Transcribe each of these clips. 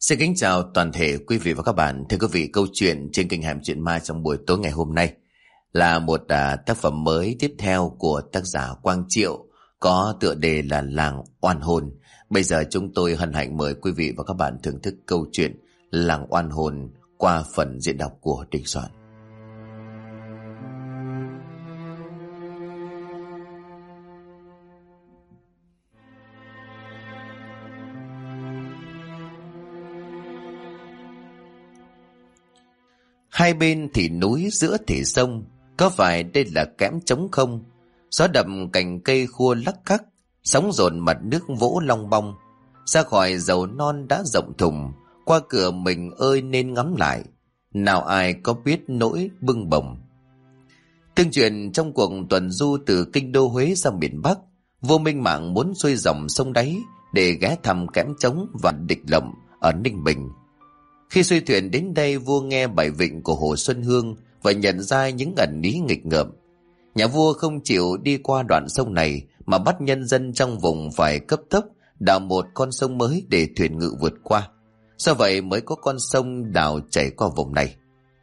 Xin kính chào toàn thể quý vị và các bạn. Thưa quý vị, câu chuyện trên kênh Hẻm Chuyện Ma trong buổi tối ngày hôm nay là một tác phẩm mới tiếp theo của tác giả Quang Triệu, có tựa đề là Làng Oan Hồn. Bây giờ chúng tôi hân hạnh mời quý vị và các bạn thưởng thức câu chuyện Làng Oan Hồn qua phần diễn đọc của Đình Soạn. Hai bên thì núi, giữa thì sông, có phải đây là kẽm trống không? Gió đập cành cây khua lắc khắc, sóng dồn mặt nước vỗ long bong. Ra khỏi dầu non đã rộng thùng, qua cửa mình ơi nên ngắm lại, nào ai có biết nỗi bưng bồng. Tương truyền trong cuộc tuần du từ kinh đô Huế ra miền Bắc, vua Minh Mạng muốn xuôi dòng sông đáy để ghé thăm kẽm trống và địch lộng ở Ninh Bình. Khi xuôi thuyền đến đây, vua nghe bài vịnh của Hồ Xuân Hương và nhận ra những ẩn ý nghịch ngợm. Nhà vua không chịu đi qua đoạn sông này mà bắt nhân dân trong vùng phải cấp tốc đào một con sông mới để thuyền ngự vượt qua. Do vậy mới có con sông đào chảy qua vùng này.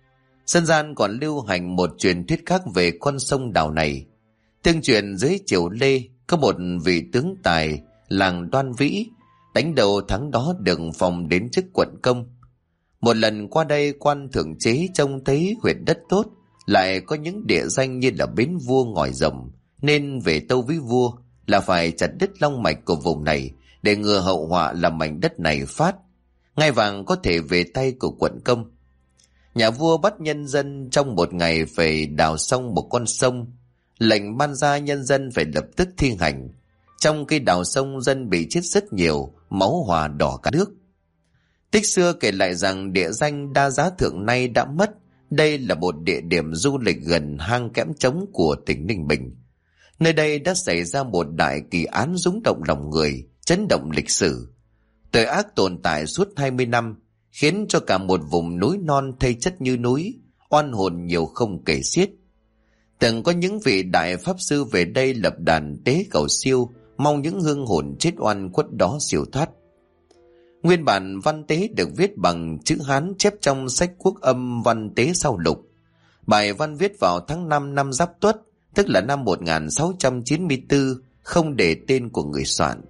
Dân gian còn lưu hành một truyền thuyết khác về con sông đào này. Tương truyền dưới triều Lê có một vị tướng tài làng Đoan Vĩ đánh đầu tháng đó được phong đến chức quận công. Một lần qua đây, quan thượng chế trông thấy huyện đất tốt, lại có những địa danh như là bến vua ngòi rồng, nên về tâu với vua là phải chặt đứt long mạch của vùng này để ngừa hậu họa làm mảnh đất này phát, ngai vàng có thể về tay của quận công. Nhà vua bắt nhân dân trong một ngày phải đào xong một con sông, lệnh ban ra nhân dân phải lập tức thi hành. Trong khi đào sông, dân bị chết rất nhiều, máu hòa đỏ cả nước. Tích xưa kể lại rằng địa danh Đa Giá Thượng nay đã mất. Đây là một địa điểm du lịch gần hang kẽm trống của tỉnh Ninh Bình. Nơi đây đã xảy ra một đại kỳ án rung động lòng người, chấn động lịch sử. Tội ác tồn tại suốt 20 năm, khiến cho cả một vùng núi non thây chất như núi, oan hồn nhiều không kể xiết. Từng có những vị đại pháp sư về đây lập đàn tế cầu siêu, mong những hương hồn chết oan khuất đó siêu thoát. Nguyên bản văn tế được viết bằng chữ Hán chép trong sách Quốc âm văn tế sau lục. Bài văn viết vào tháng 5 năm Giáp Tuất, tức là năm 1694, không để tên của người soạn.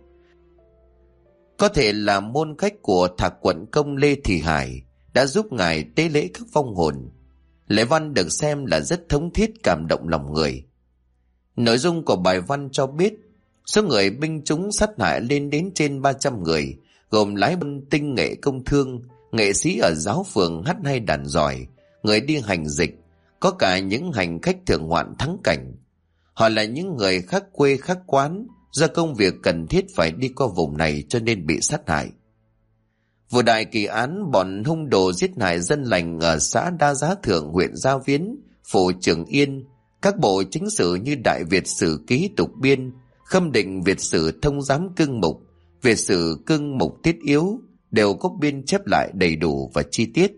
Có thể là môn khách của Thạc quận công Lê Thị Hải đã giúp ngài tế lễ các vong hồn. Lễ văn được xem là rất thống thiết, cảm động lòng người. Nội dung của bài văn cho biết số người binh chúng sát hại lên đến trên 300 người, gồm lái buôn tinh nghệ công thương, nghệ sĩ ở giáo phường hát hay đàn giỏi, người đi hành dịch, có cả những hành khách thưởng hoạn thắng cảnh. Họ là những người khác quê khác quán, do công việc cần thiết phải đi qua vùng này cho nên bị sát hại. Vụ đại kỳ án bọn hung đồ giết hại dân lành ở xã Đa Giá Thượng, huyện Gia Viễn, phủ Trường Yên, các bộ chính sử như Đại Việt Sử Ký Tục Biên, Khâm Định Việt Sử Thông Giám Cương Mục, Việt Sử Cương Mục Tiết Yếu đều có biên chép lại đầy đủ và chi tiết.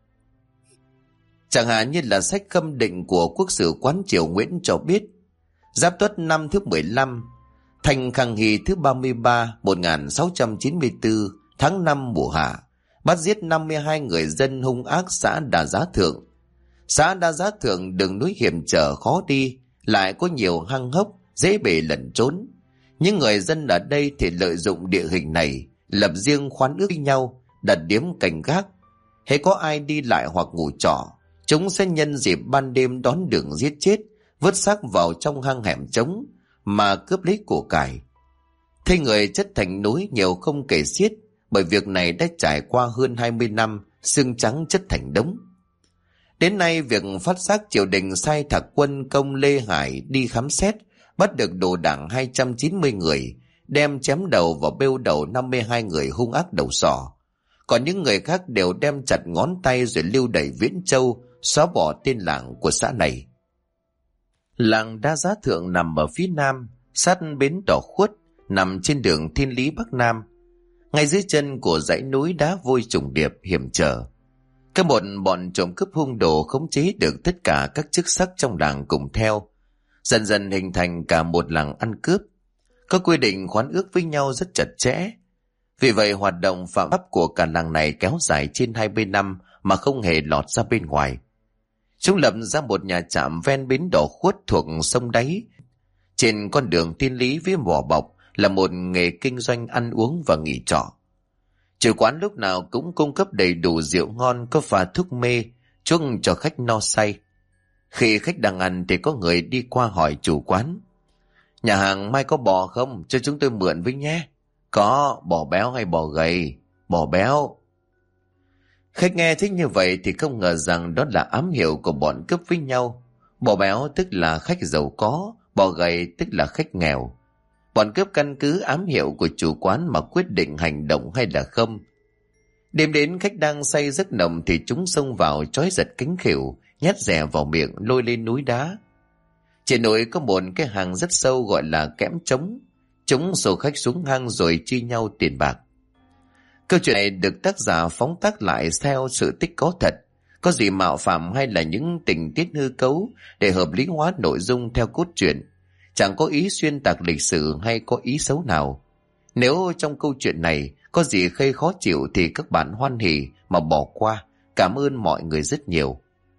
Chẳng hạn như là sách Khâm Định của Quốc sử Quán Triều Nguyễn cho biết, Giáp Tuất năm thứ 15, Thành Khang Hy thứ 33, 1694, tháng 5 mùa hạ, bắt giết 52 người dân hung ác xã Đa Giá Thượng. Xã Đa Giá Thượng đường núi hiểm trở khó đi, lại có nhiều hang hốc, dễ bề lẩn trốn. Những người dân ở đây thì lợi dụng địa hình này, lập riêng khoán ước với nhau, đặt điếm canh gác. Hễ có ai đi lại hoặc ngủ trọ, chúng sẽ nhân dịp ban đêm đón đường giết chết, vứt xác vào trong hang hẻm trống mà cướp lấy của cải. Thấy người chất thành núi nhiều không kể xiết, bởi việc này đã trải qua hơn 20 năm, xương trắng chất thành đống. Đến nay, việc phát xác triều đình sai Thạc quân công Lê Hải đi khám xét, bắt được đồ đảng 290 người, đem chém đầu và bêu đầu 52 người hung ác đầu sỏ. Còn những người khác đều đem chặt ngón tay rồi lưu đày Viễn Châu, xóa bỏ tên làng của xã này. Làng Đa Giá Thượng nằm ở phía nam, sát bến Đỏ Khuất, nằm trên đường Thiên Lý Bắc Nam, ngay dưới chân của dãy núi đá vôi trùng điệp hiểm trở. Các bọn trộm cướp hung đồ khống chế được tất cả các chức sắc trong làng cùng theo, dần dần hình thành cả một làng ăn cướp. Có quy định khoán ước với nhau rất chặt chẽ. Vì vậy hoạt động phạm pháp của cả làng này kéo dài trên 20 năm mà không hề lọt ra bên ngoài. Chúng lập ra một nhà trạm ven bến đỏ khuất thuộc sông đáy. Trên con đường Thiên Lý với vỏ bọc là một nghề kinh doanh ăn uống và nghỉ trọ. Chủ quán lúc nào cũng cung cấp đầy đủ rượu ngon, có pha thuốc mê, chuốc cho khách no say. Khi khách đang ăn thì có người đi qua hỏi chủ quán: "Nhà hàng mai có bò không? Cho chúng tôi mượn với nhé." "Có, bò béo hay bò gầy?" "Bò béo." Khách nghe thích như vậy thì không ngờ rằng đó là ám hiệu của bọn cướp với nhau. Bò béo tức là khách giàu có, bò gầy tức là khách nghèo. Bọn cướp căn cứ ám hiệu của chủ quán mà quyết định hành động hay là không. Đêm đến khách đang say giấc nồng thì chúng xông vào trói giật cánh khỉu, nhét rẻ vào miệng lôi lên núi đá. Trên núi có một cái hang rất sâu gọi là kẽm trống. Chúng xô khách xuống hang rồi chia nhau tiền bạc. Câu chuyện này được tác giả phóng tác lại theo sự tích có thật, có gì mạo phạm hay là những tình tiết hư cấu để hợp lý hóa nội dung theo cốt truyện. Chẳng có ý xuyên tạc lịch sử hay có ý xấu nào. Nếu trong câu chuyện này có gì gây khó chịu thì các bạn hoan hỉ mà bỏ qua. Cảm ơn mọi người rất nhiều.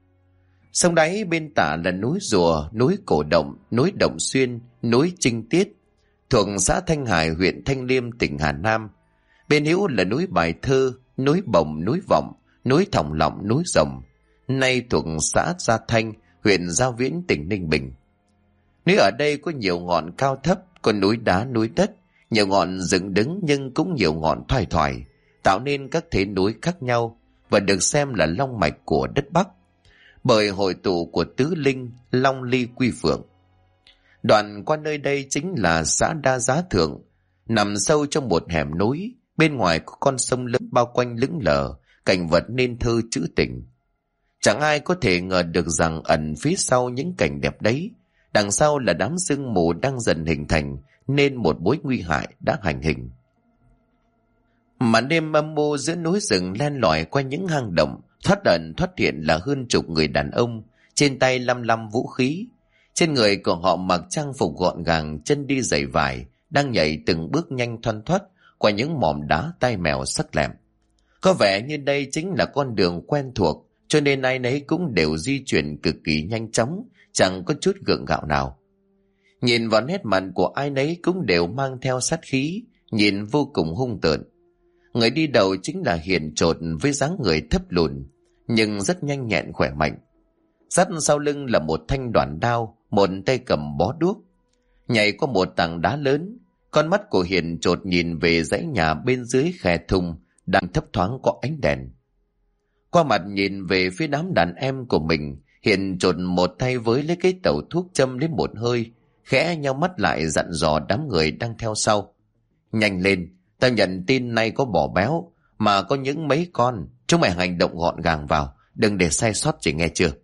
Sông đáy bên tả là núi Rùa, núi Cổ Động, núi Động Xuyên, núi Trinh Tiết, thuộc xã Thanh Hải, huyện Thanh Liêm, tỉnh Hà Nam. Bên hữu là núi Bài Thơ, núi Bồng, núi Vọng, núi Thòng Lọng, núi Rồng, nay thuộc xã Gia Thanh, huyện Gia Viễn, tỉnh Ninh Bình. Núi ở đây có nhiều ngọn cao thấp, có núi đá, núi đất, nhiều ngọn dựng đứng nhưng cũng nhiều ngọn thoai thoải, tạo nên các thế núi khác nhau và được xem là long mạch của đất Bắc, bởi hội tụ của tứ linh Long Ly Quy Phượng. Đoạn qua nơi đây chính là xã Đa Giá Thượng, nằm sâu trong một hẻm núi, bên ngoài có con sông lớn bao quanh lững lờ, cảnh vật nên thơ trữ tình. Chẳng ai có thể ngờ được rằng ẩn phía sau những cảnh đẹp đấy, đằng sau là đám sương mù đang dần hình thành nên một mối nguy hại đã hành hình. Màn đêm âm mưu giữa núi rừng len lỏi qua những hang động, thoát ẩn thoát hiện là hơn chục người đàn ông, trên tay lăm lăm vũ khí. Trên người của họ mặc trang phục gọn gàng, chân đi giày vải, đang nhảy từng bước nhanh thoăn thoắt qua những mỏm đá tai mèo sắc lẹm. Có vẻ như đây chính là con đường quen thuộc, cho nên ai nấy cũng đều di chuyển cực kỳ nhanh chóng, chẳng có chút gượng gạo nào. Nhìn vào nét mặt của ai nấy cũng đều mang theo sát khí, nhìn vô cùng hung tợn. Người đi đầu chính là Hiền Chột với dáng người thấp lùn, nhưng rất nhanh nhẹn khỏe mạnh. Dắt sau lưng là một thanh đoản đao, một tay cầm bó đuốc. Nhảy qua một tảng đá lớn, con mắt của Hiền Chột nhìn về dãy nhà bên dưới khe thùng đang thấp thoáng có ánh đèn. Qua mặt nhìn về phía đám đàn em của mình, Hiền Chột một tay với lấy cái tẩu thuốc châm lấy một hơi, khẽ nheo mắt lại dặn dò đám người đang theo sau: "Nhanh lên, tao nhận tin nay có bò béo, mà có những mấy con, chúng mày hành động gọn gàng vào, đừng để sai sót, chỉ nghe chưa?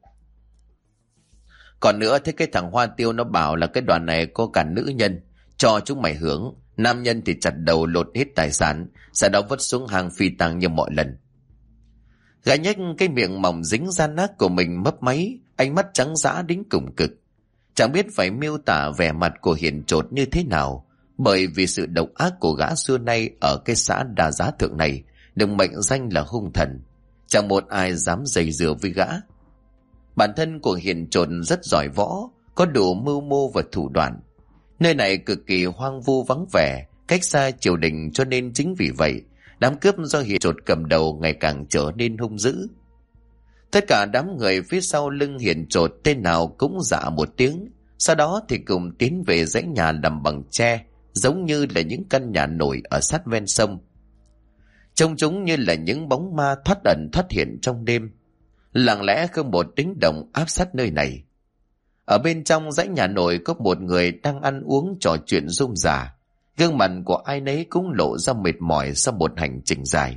Còn nữa, thế cái thằng Hoa Tiêu nó bảo là cái đoàn này có cả nữ nhân, cho chúng mày hưởng, nam nhân thì chặt đầu lột hết tài sản, sau đó vứt xuống hang phi tang như mọi lần." Gã nhếch cái miệng mỏng dính da nát của mình mấp máy, ánh mắt trắng dã đến cùng cực. Chẳng biết phải miêu tả vẻ mặt của Hiền Chột như thế nào, bởi vì sự độc ác của gã xưa nay ở cái xã Đa Giá Thượng này được mệnh danh là hung thần. Chẳng một ai dám giày dừa với gã. Bản thân của Hiền Chột rất giỏi võ, có đủ mưu mô và thủ đoạn. Nơi này cực kỳ hoang vu vắng vẻ, cách xa triều đình, cho nên chính vì vậy đám cướp do Hiền Chột cầm đầu ngày càng trở nên hung dữ. Tất cả đám người phía sau lưng Hiền Chột tên nào cũng dạ một tiếng, sau đó thì cùng tiến về dãy nhà làm bằng tre, giống như là những căn nhà nổi ở sát ven sông. Trông chúng như là những bóng ma thoát ẩn thoát hiện trong đêm, lặng lẽ không một tiếng động áp sát nơi này. Ở bên trong dãy nhà nổi có một người đang ăn uống trò chuyện rôm rả, gương mặt của ai nấy cũng lộ ra mệt mỏi sau một hành trình dài.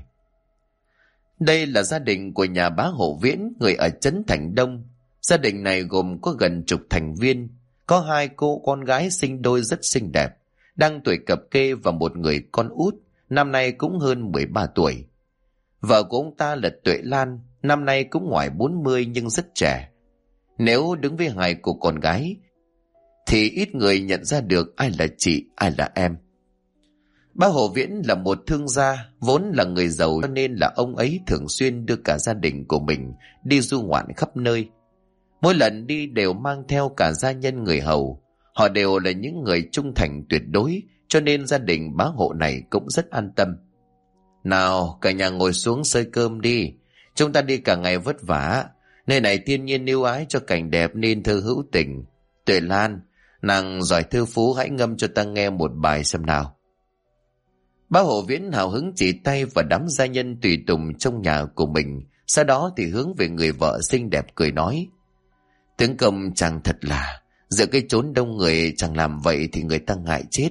Đây là gia đình của nhà bá Hộ Viễn, người ở trấn Thành Đông. Gia đình này gồm có gần chục thành viên, có hai cô con gái sinh đôi rất xinh đẹp, đang tuổi cập kê, và một người con út, năm nay cũng hơn 13 tuổi. Vợ của ông ta là Tuệ Lan, năm nay cũng ngoài 40 nhưng rất trẻ. Nếu đứng với hai cô con gái thì ít người nhận ra được ai là chị, ai là em. Bác Hồ Viễn là một thương gia, vốn là người giàu, cho nên là ông ấy thường xuyên đưa cả gia đình của mình đi du ngoạn khắp nơi. Mỗi lần đi đều mang theo cả gia nhân người hầu. Họ đều là những người trung thành tuyệt đối, cho nên gia đình bá hộ này cũng rất an tâm. Nào, cả nhà ngồi xuống xơi cơm đi. Chúng ta đi cả ngày vất vả. Nơi này thiên nhiên ưu ái cho cảnh đẹp nên thơ hữu tình. Tuệ Lan, nàng giỏi thư phú, hãy ngâm cho ta nghe một bài xem nào. Bá Hộ Viễn hào hứng chỉ tay và đám gia nhân tùy tùng trong nhà của mình. Sau đó thì hướng về người vợ xinh đẹp cười nói: Tướng công chàng thật là, giữa cái chốn đông người chàng làm vậy thì người ta ngại chết.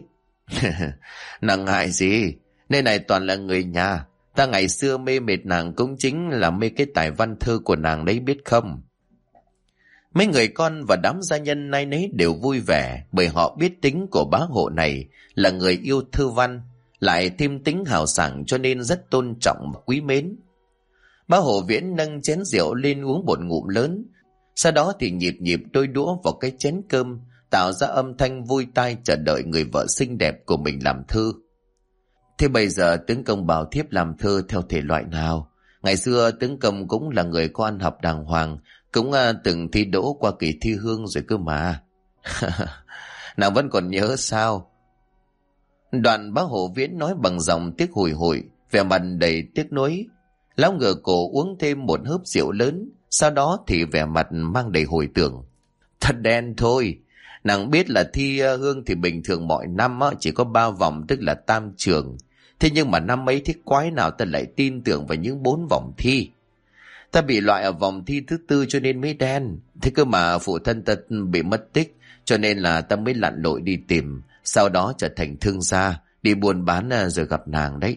Nàng ngại gì? Nơi này toàn là người nhà. Ta ngày xưa mê mệt nàng cũng chính là mê cái tài văn thơ của nàng đấy, biết không? Mấy người con và đám gia nhân nay nấy đều vui vẻ, bởi họ biết tính của bá hộ này là người yêu thơ văn, lại thêm tính hào sảng, cho nên rất tôn trọng và quý mến. Bá Hộ Viễn nâng chén rượu lên uống một ngụm lớn, sau đó thì nhịp nhịp đôi đũa vào cái chén cơm, tạo ra âm thanh vui tai chờ đợi người vợ xinh đẹp của mình làm thơ. Thế bây giờ tướng công bảo thiếp làm thơ theo thể loại nào? Ngày xưa tướng công cũng là người có ăn học đàng hoàng, cũng từng thi đỗ qua kỳ thi hương rồi cơ mà. Nàng vẫn còn nhớ sao? Đoạn bá Hộ Viễn nói bằng giọng tiếc hùi hụi, vẻ mặt đầy tiếc nuối. Lão ngửa cổ uống thêm một hớp rượu lớn, sau đó thì vẻ mặt mang đầy hồi tưởng. Thật đen thôi. Nàng biết là thi hương thì bình thường mọi năm chỉ có 3 vòng, tức là tam trường. Thế nhưng mà năm ấy thế quái nào ta lại tin tưởng vào những 4 vòng thi. Ta bị loại ở vòng thi thứ 4 cho nên mới đen. Thế cơ mà phụ thân ta bị mất tích, cho nên là ta mới lặn lội đi tìm, sau đó trở thành thương gia, đi buôn bán rồi gặp nàng đấy.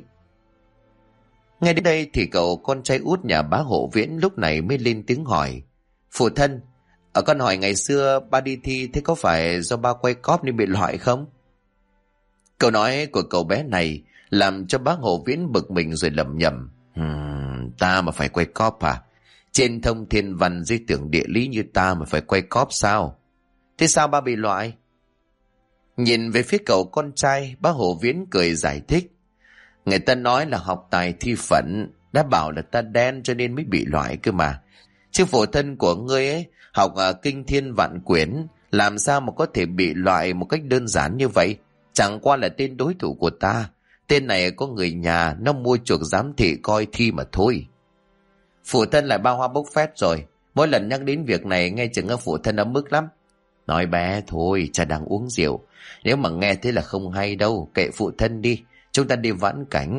Ngay đến đây thì cậu con trai út nhà bá Hộ Viễn lúc này mới lên tiếng hỏi: Phụ thân, con hỏi ngày xưa ba đi thi, thế có phải do ba quay cóp nên bị loại không? Câu nói của cậu bé này làm cho bá Hộ Viễn bực mình rồi lẩm nhẩm: Ta mà phải quay cóp à? Trên thông thiên văn di tưởng địa lý như ta mà phải quay cóp sao? Thế sao ba bị loại? Nhìn về phía cậu con trai, bá Hộ Viễn cười giải thích: Người ta nói là học tài thi phận, đã bảo là ta đen cho nên mới bị loại cơ mà. Chứ phụ thân của ngươi ấy học kinh thiên vạn quyển, làm sao mà có thể bị loại một cách đơn giản như vậy? Chẳng qua là tên đối thủ của ta. Tên này có người nhà, nó mua chuộc giám thị coi thi mà thôi. Phụ thân lại bao hoa bốc phét rồi. Mỗi lần nhắc đến việc này nghe chừng phụ thân ấm ức lắm. Nói bé thôi, cha đang uống rượu. Nếu mà nghe thế là không hay đâu, kệ phụ thân đi. Chúng ta đi vãn cảnh.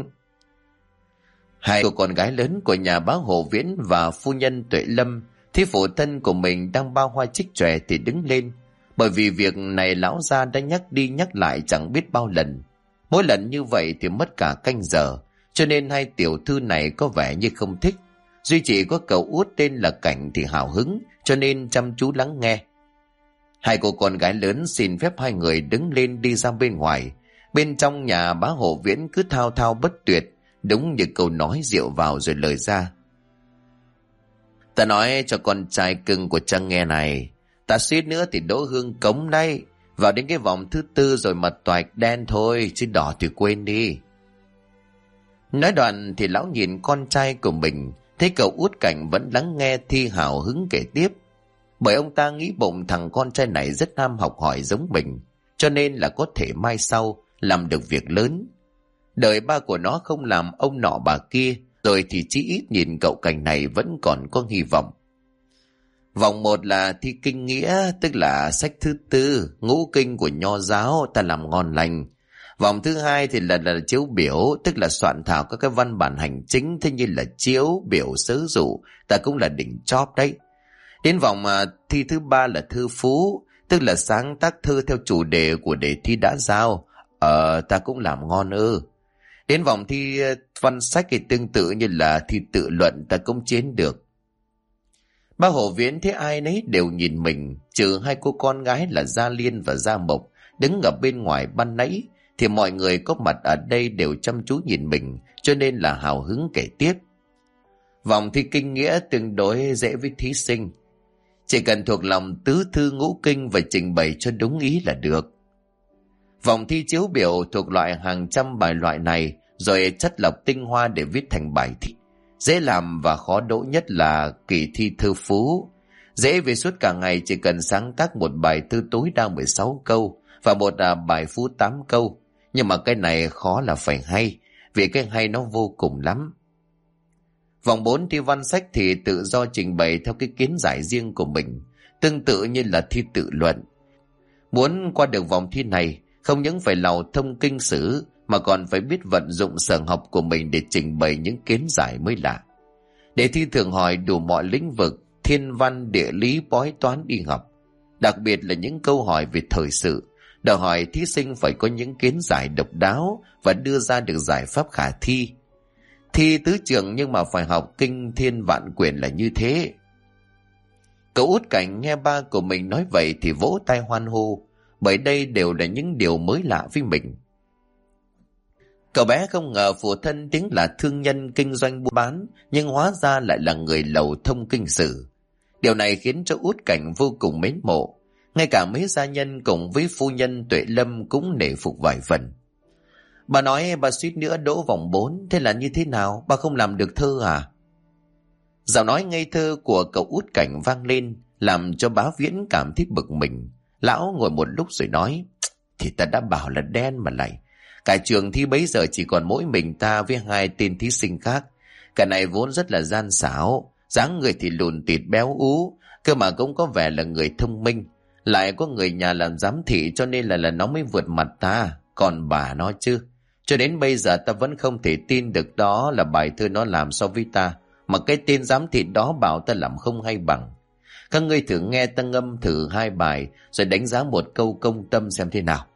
Hai cô con gái lớn của nhà bá Hộ Viễn và phu nhân Tuệ Lâm thấy phụ thân của mình đang bao hoa trích chòe thì đứng lên. Bởi vì việc này lão gia đã nhắc đi nhắc lại chẳng biết bao lần. Mỗi lần như vậy thì mất cả canh giờ, cho nên hai tiểu thư này có vẻ như không thích. Duy chỉ có cậu út tên là Cảnh thì hào hứng, cho nên chăm chú lắng nghe. Hai cô con gái lớn xin phép hai người đứng lên đi ra bên ngoài. Bên trong nhà bá Hộ Viễn cứ thao thao bất tuyệt, đúng như câu nói rượu vào rồi lời ra. Ta nói cho con trai cưng của cha nghe này, ta suýt nữa thì đỗ hương cống đây, vào đến cái vòng thứ 4 rồi mà toạch đen thôi, chứ đỏ thì quên đi. Nói đoạn thì lão nhìn con trai của mình, thấy cậu út Cảnh vẫn lắng nghe thì hào hứng kể tiếp. Bởi ông ta nghĩ bụng thằng con trai này rất ham học hỏi giống mình, cho nên là có thể mai sau làm được việc lớn. Đời ba của nó không làm ông nọ bà kia, rồi thì chí ít nhìn cậu Cảnh này vẫn còn có hy vọng. Vòng 1 là thi kinh nghĩa, tức là sách thứ 4, ngũ kinh của nho giáo, ta làm ngon lành. Vòng thứ 2 thì là chiếu biểu, tức là soạn thảo các cái văn bản hành chính, thế như là chiếu, biểu, sớ dụ, ta cũng là đỉnh chóp đấy. Đến vòng thi thứ 3 là thư phú, tức là sáng tác thơ theo chủ đề của đề thi đã giao. Ta cũng làm ngon ư. Đến vòng thi văn sách thì tương tự như là thi tự luận, ta cũng chiến được. Bá Hộ Viễn thấy ai nấy đều nhìn mình, trừ hai cô con gái là Gia Liên và Gia Mộc đứng ở bên ngoài ban nãy, thì mọi người có mặt ở đây đều chăm chú nhìn mình, cho nên là hào hứng kể tiếp. Vòng thi kinh nghĩa tương đối dễ với thí sinh, chỉ cần thuộc lòng tứ thư ngũ kinh và trình bày cho đúng ý là được. Vòng thi chiếu biểu thuộc loại hàng trăm bài loại này, rồi chất lọc tinh hoa để viết thành bài thi. Dễ làm và khó đỗ nhất là kỳ thi thơ phú. Dễ vì suốt cả ngày chỉ cần sáng tác một bài thơ tối đa 16 câu và một bài phú 8 câu. Nhưng mà cái này khó là phải hay, vì cái hay nó vô cùng lắm. Vòng 4 thi văn sách thì tự do trình bày theo cái kiến giải riêng của mình, tương tự như là thi tự luận. Muốn qua được vòng thi này, không những phải làu thông kinh sử mà còn phải biết vận dụng sở học của mình để trình bày những kiến giải mới lạ. Đề thi thường hỏi đủ mọi lĩnh vực, thiên văn, địa lý, bói toán, y học. Đặc biệt là những câu hỏi về thời sự, đòi hỏi thí sinh phải có những kiến giải độc đáo và đưa ra được giải pháp khả thi. Thi tứ trường nhưng mà phải học kinh thiên vạn quyển là như thế. Cậu Út Cảnh nghe ba của mình nói vậy thì vỗ tay hoan hô, bởi đây đều là những điều mới lạ với mình. Cậu bé không ngờ phụ thân tiếng là thương nhân kinh doanh buôn bán, nhưng hóa ra lại là người lầu thông kinh sử. Điều này khiến cho Út Cảnh vô cùng mến mộ. Ngay cả mấy gia nhân cùng với phu nhân Tuệ Lâm cũng nể phục vài phần. Bà nói bà suýt nữa đỗ vòng 4, thế là như thế nào? Bà không làm được thơ à? Giọng nói ngây thơ của cậu Út Cảnh vang lên, làm cho Bá Viễn cảm thấy bực mình. Lão ngồi một lúc rồi nói, thì ta đã bảo là đen mà lại. Cả trường thi bấy giờ chỉ còn mỗi mình ta với hai tên thí sinh khác. Cả này vốn rất là gian xảo, dáng người thì lùn tịt béo ú, cơ mà cũng có vẻ là người thông minh. Lại có người nhà làm giám thị cho nên là nó mới vượt mặt ta, còn bà nó chứ. Cho đến bây giờ ta vẫn không thể tin được đó là bài thơ nó làm so với ta, mà cái tên giám thị đó bảo ta làm không hay bằng. Các ngươi thử nghe ta ngâm thử 2 bài rồi đánh giá một câu công tâm xem thế nào.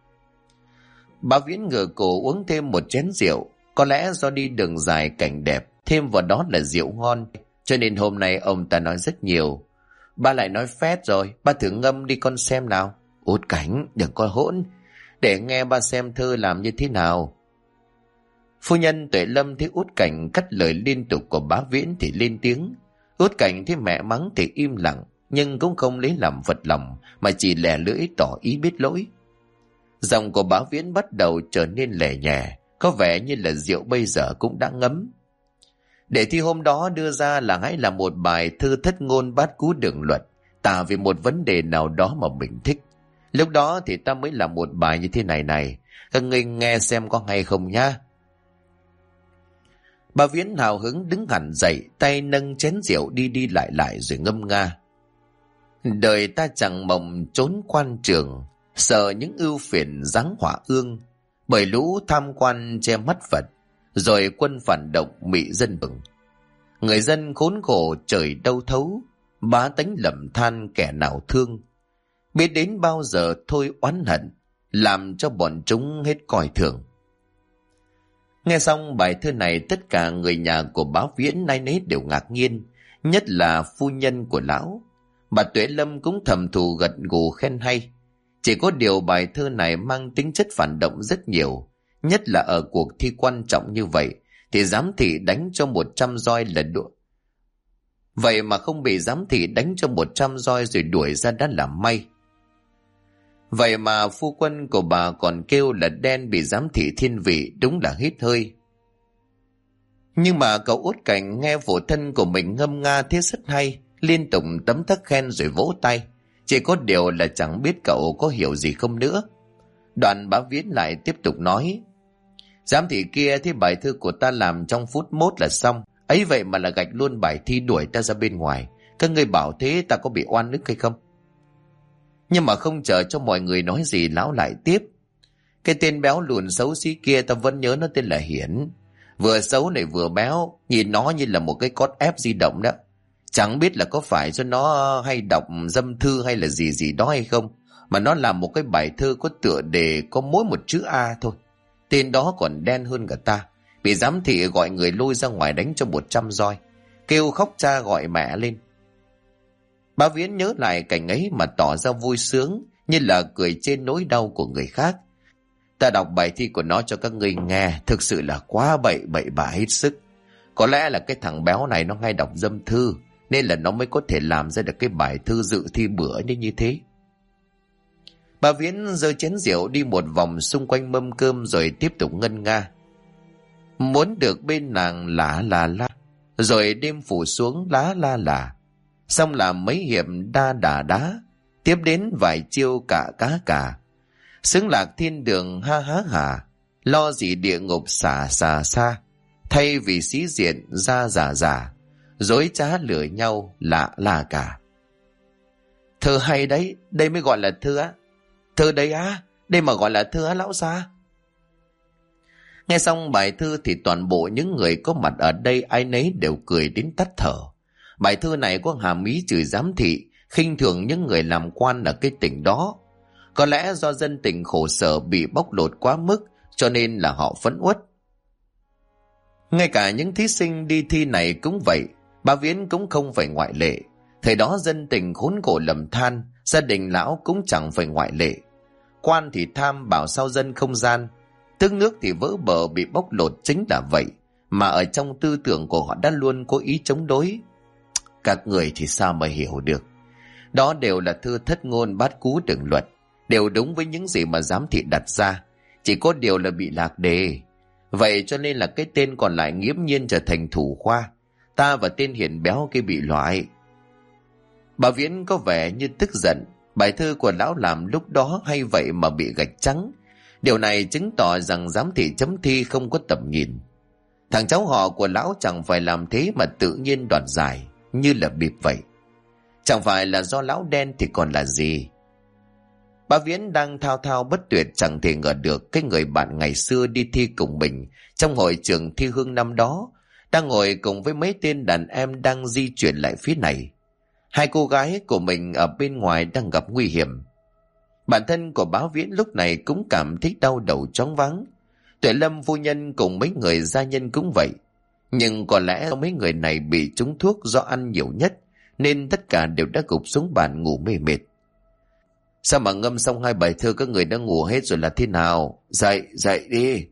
Bá Viễn ngửa cổ uống thêm một chén rượu. Có lẽ do đi đường dài cảnh đẹp, thêm vào đó là rượu ngon, cho nên hôm nay ông ta nói rất nhiều. Ba lại nói phét rồi, ba thử ngâm đi con xem nào. Út Cảnh, đừng có hỗn, để nghe ba xem thơ làm như thế nào. Phu nhân Tuệ Lâm thấy Út Cảnh cắt lời liên tục của Bá Viễn thì lên tiếng. Út Cảnh thấy mẹ mắng thì im lặng, nhưng cũng không lấy làm phật lòng, mà chỉ lè lưỡi tỏ ý biết lỗi. Giọng của Bá Viễn bắt đầu trở nên lẻ nhẹ, có vẻ như là rượu bây giờ cũng đã ngấm. Để thi hôm đó đưa ra là hãy làm một bài thơ thất ngôn bát cú đường luật, tả về một vấn đề nào đó mà mình thích. Lúc đó thì ta mới làm một bài như thế này này, các ngươi nghe xem có hay không nhá. Bá Viễn hào hứng đứng hẳn dậy, tay nâng chén rượu đi đi lại lại rồi ngâm nga. Đời ta chẳng mộng trốn quan trường, sợ những ưu phiền giáng họa ương, bởi lũ tham quan che mắt Phật, rồi quân phản động mị dân bừng. Người dân khốn khổ trời đâu thấu, bá tánh lầm than kẻ nào thương. Biết đến bao giờ thôi oán hận, làm cho bọn chúng hết coi thường. Nghe xong bài thơ này, tất cả người nhà của Bá Viễn nay nấy đều ngạc nhiên, nhất là phu nhân của lão. Bà Tuệ Lâm cũng thầm thù gật gù khen hay. Chỉ có điều bài thơ này mang tính chất phản động rất nhiều, nhất là ở cuộc thi quan trọng như vậy, thì giám thị đánh cho 100 roi là đuổi. Vậy mà không bị giám thị đánh cho 100 roi rồi đuổi ra đã là may. Vậy mà phu quân của bà còn kêu là đen bị giám thị thiên vị, đúng là hít hơi. Nhưng mà cậu Út Cảnh nghe phụ thân của mình ngâm nga thế rất hay, liên tục tấm tắc khen rồi vỗ tay. Chỉ có điều là chẳng biết cậu có hiểu gì không nữa. Đoạn Bá Viễn lại tiếp tục nói, giám thị kia thấy bài thơ của ta làm trong phút mốt là xong, ấy vậy mà là gạch luôn bài thi đuổi ta ra bên ngoài. Các ngươi bảo thế ta có bị oan ức hay không? Nhưng mà không chờ cho mọi người nói gì, lão lại tiếp, cái tên béo lùn xấu xí kia ta vẫn nhớ nó tên là Hiển. Vừa xấu này vừa béo, nhìn nó như là một cái cót ép di động đó. Chẳng biết là có phải cho nó hay đọc dâm thư hay là gì gì đó hay không, mà nó làm một cái bài thơ có tựa đề có mỗi một chữ A thôi. Tên đó còn đen hơn cả ta, bị giám thị gọi người lôi ra ngoài đánh cho 100 roi, kêu khóc cha gọi mẹ lên. Bá Viễn nhớ lại cảnh ấy mà tỏ ra vui sướng, như là cười trên nỗi đau của người khác. Ta đọc bài thi của nó cho các ngươi nghe, thực sự là quá bậy bạ hết sức. Có lẽ là cái thằng béo này nó hay đọc dâm thư, nên là nó mới có thể làm ra được cái bài thư dự thi bữa như thế. Bà Viễn giơ chén rượu đi một vòng xung quanh mâm cơm rồi tiếp tục ngân nga. Muốn được bên nàng lá là la, rồi đêm phủ xuống lá la là. Xong là mấy hiệp đa đà đá, tiếp đến vài chiêu cả cá cả. Xứng lạc thiên đường ha há hà, lo gì địa ngục xả xà xa. Thay vì sĩ diện ra giả giả, dối trá lừa nhau lạ là cả. Thơ hay đấy, đây mới gọi là thơ á. Thơ đấy á, đây mà gọi là thơ á lão gia. Nghe xong bài thơ thì toàn bộ những người có mặt ở đây ai nấy đều cười đến tắt thở. Bài thơ này có hàm ý chửi giám thị, khinh thường những người làm quan ở cái tỉnh đó. Có lẽ do dân tỉnh khổ sở bị bóc lột quá mức cho nên là họ phẫn uất. Ngay cả những thí sinh đi thi này cũng vậy, bà Viễn cũng không phải ngoại lệ. Thời đó dân tình khốn khổ lầm than, gia đình lão cũng chẳng phải ngoại lệ. Quan thì tham bảo sao dân không gian, tước nước thì vỡ bờ bị bóc lột chính là vậy, mà ở trong tư tưởng của họ đã luôn có ý chống đối. Các người thì sao mà hiểu được. Đó đều là thơ thất ngôn bát cú đường luật, đều đúng với những gì mà giám thị đặt ra, chỉ có điều là bị lạc đề. Vậy cho nên là cái tên còn lại nghiễm nhiên trở thành thủ khoa, ta và tên hiền béo kia bị loại. Bà Viễn có vẻ như tức giận, bài thơ của lão làm lúc đó hay vậy mà bị gạch trắng. Điều này chứng tỏ rằng giám thị chấm thi không có tầm nhìn. Thằng cháu họ của lão chẳng phải làm thế mà tự nhiên đoạt giải, như là bịp vậy. Chẳng phải là do lão đen thì còn là gì. Bà Viễn đang thao thao bất tuyệt, chẳng thể ngờ được cái người bạn ngày xưa đi thi cùng mình trong hội trường thi hương năm đó đang ngồi cùng với mấy tên đàn em đang di chuyển lại phía này. Hai cô gái của mình ở bên ngoài đang gặp nguy hiểm. Bản thân của Bá Viễn lúc này cũng cảm thấy đau đầu choáng váng. Tuệ Lâm phu nhân cùng mấy người gia nhân cũng vậy. Nhưng có lẽ mấy người này bị trúng thuốc do ăn nhiều nhất, nên tất cả đều đã gục xuống bàn ngủ mê mệt. Sao mà ngâm xong hai bài thơ các người đã ngủ hết rồi là thế nào? Dậy đi.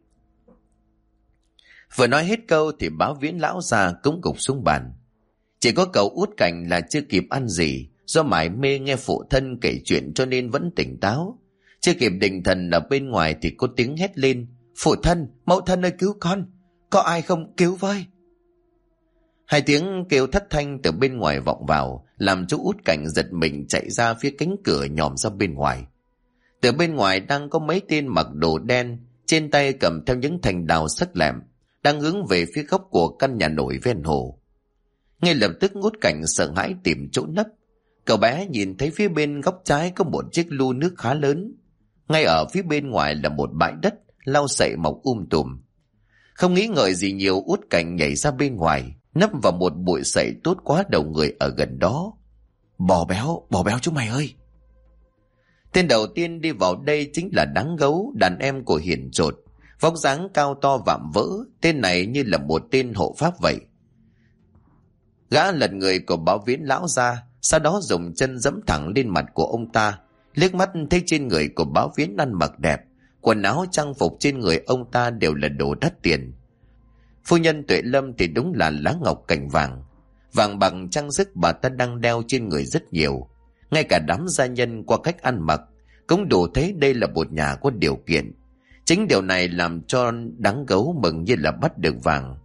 Vừa nói hết câu thì Bá Viễn lão già cũng gục xuống bàn. Chỉ có cậu Út Cảnh là chưa kịp ăn gì, do mải mê nghe phụ thân kể chuyện cho nên vẫn tỉnh táo. Chưa kịp định thần ở bên ngoài thì có tiếng hét lên: Phụ thân, mẫu thân ơi cứu con, có ai không cứu với? Hai tiếng kêu thất thanh từ bên ngoài vọng vào, làm chú Út Cảnh giật mình chạy ra phía cánh cửa nhòm ra bên ngoài. Từ bên ngoài đang có mấy tên mặc đồ đen, trên tay cầm theo những thanh đao sắc lẹm, đang hướng về phía góc của căn nhà nổi ven hồ. Ngay lập tức Út Cảnh sợ hãi tìm chỗ nấp. Cậu bé nhìn thấy phía bên góc trái có một chiếc lu nước khá lớn. Ngay ở phía bên ngoài là một bãi đất lau sậy mọc tùm. Không nghĩ ngợi gì nhiều, Út Cảnh nhảy ra bên ngoài, nấp vào một bụi sậy tốt quá đầu người ở gần đó. Bò béo chúng mày ơi! Tên đầu tiên đi vào đây chính là Đáng Gấu, đàn em của Hiền Chột. Vóc dáng cao to vạm vỡ, tên này như là một tên hộ pháp vậy. Gã lật người của Bá Viễn lão ra, sau đó dùng chân giẫm thẳng lên mặt của ông ta. Liếc mắt thấy trên người của Bá Viễn ăn mặc đẹp, quần áo trang phục trên người ông ta đều là đồ đắt tiền. Phu nhân Tuệ Lâm thì đúng là lá ngọc cành vàng, vàng bằng trang sức bà ta đang đeo trên người rất nhiều. Ngay cả đám gia nhân qua cách ăn mặc cũng đủ thấy đây là một nhà có điều kiện. Chính điều này làm cho Đáng Gấu mừng như là bắt được vàng.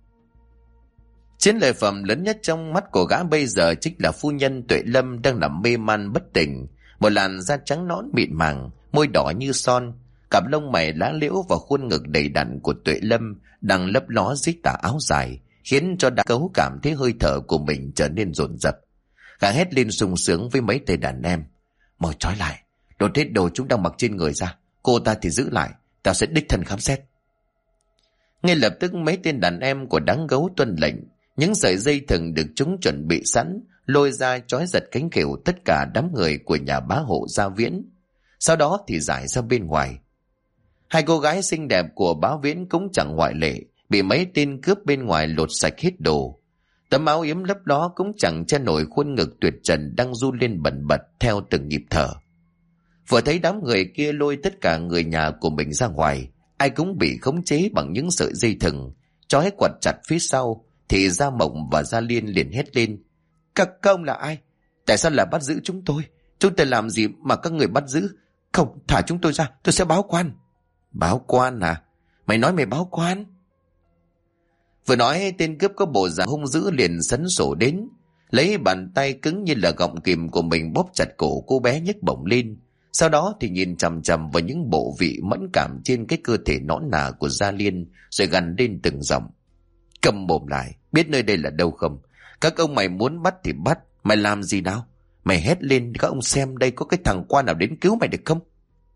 Chiến lợi phẩm lớn nhất trong mắt của gã bây giờ chính là phu nhân Tuệ Lâm đang nằm mê man bất tỉnh, một làn da trắng nõn mịn màng, môi đỏ như son, cặp lông mày lá liễu và khuôn ngực đầy đặn của Tuệ Lâm đang lấp ló dưới tà áo dài, khiến cho Đáng Gấu cảm thấy hơi thở của mình trở nên dồn dập. Gã hét lên sung sướng với mấy tay đàn em: Mau trói lại, đột hết đồ chúng đang mặc trên người ra, cô ta thì giữ lại, tao sẽ đích thân khám xét. Ngay lập tức mấy tên đàn em của Đáng Gấu tuân lệnh. Những sợi dây thừng được chúng chuẩn bị sẵn lôi ra trói giật cánh khỉu tất cả đám người của nhà bá hộ Gia Viễn, sau đó thì giải ra bên ngoài. Hai cô gái xinh đẹp của Bá Viễn cũng chẳng ngoại lệ, bị mấy tên cướp bên ngoài lột sạch hết đồ. Tấm áo yếm lấp đó cũng chẳng che nổi khuôn ngực tuyệt trần đang run lên bần bật theo từng nhịp thở. Vừa thấy đám người kia lôi tất cả người nhà của mình ra ngoài, ai cũng bị khống chế bằng những sợi dây thừng trói quặt chặt phía sau, thì Gia Mộng và Gia Liên liền hét lên: Các ông là ai? Tại sao lại bắt giữ chúng tôi? Chúng tôi làm gì mà các người bắt giữ? Không, thả chúng tôi ra, tôi sẽ báo quan. Báo quan à? Mày nói mày báo quan? Vừa nói tên cướp có bộ dạng hung dữ liền sấn sổ đến, lấy bàn tay cứng như là gọng kìm của mình bóp chặt cổ cô bé nhấc bổng lên. Sau đó thì nhìn chằm chằm vào những bộ vị mẫn cảm trên cái cơ thể nõn nà của Gia Liên, rồi gằn lên từng giọng. Cầm mồm lại, biết nơi đây là đâu không? Các ông mày muốn bắt thì bắt, mày làm gì nào? Mày hét lên các ông xem đây có cái thằng quan nào đến cứu mày được không?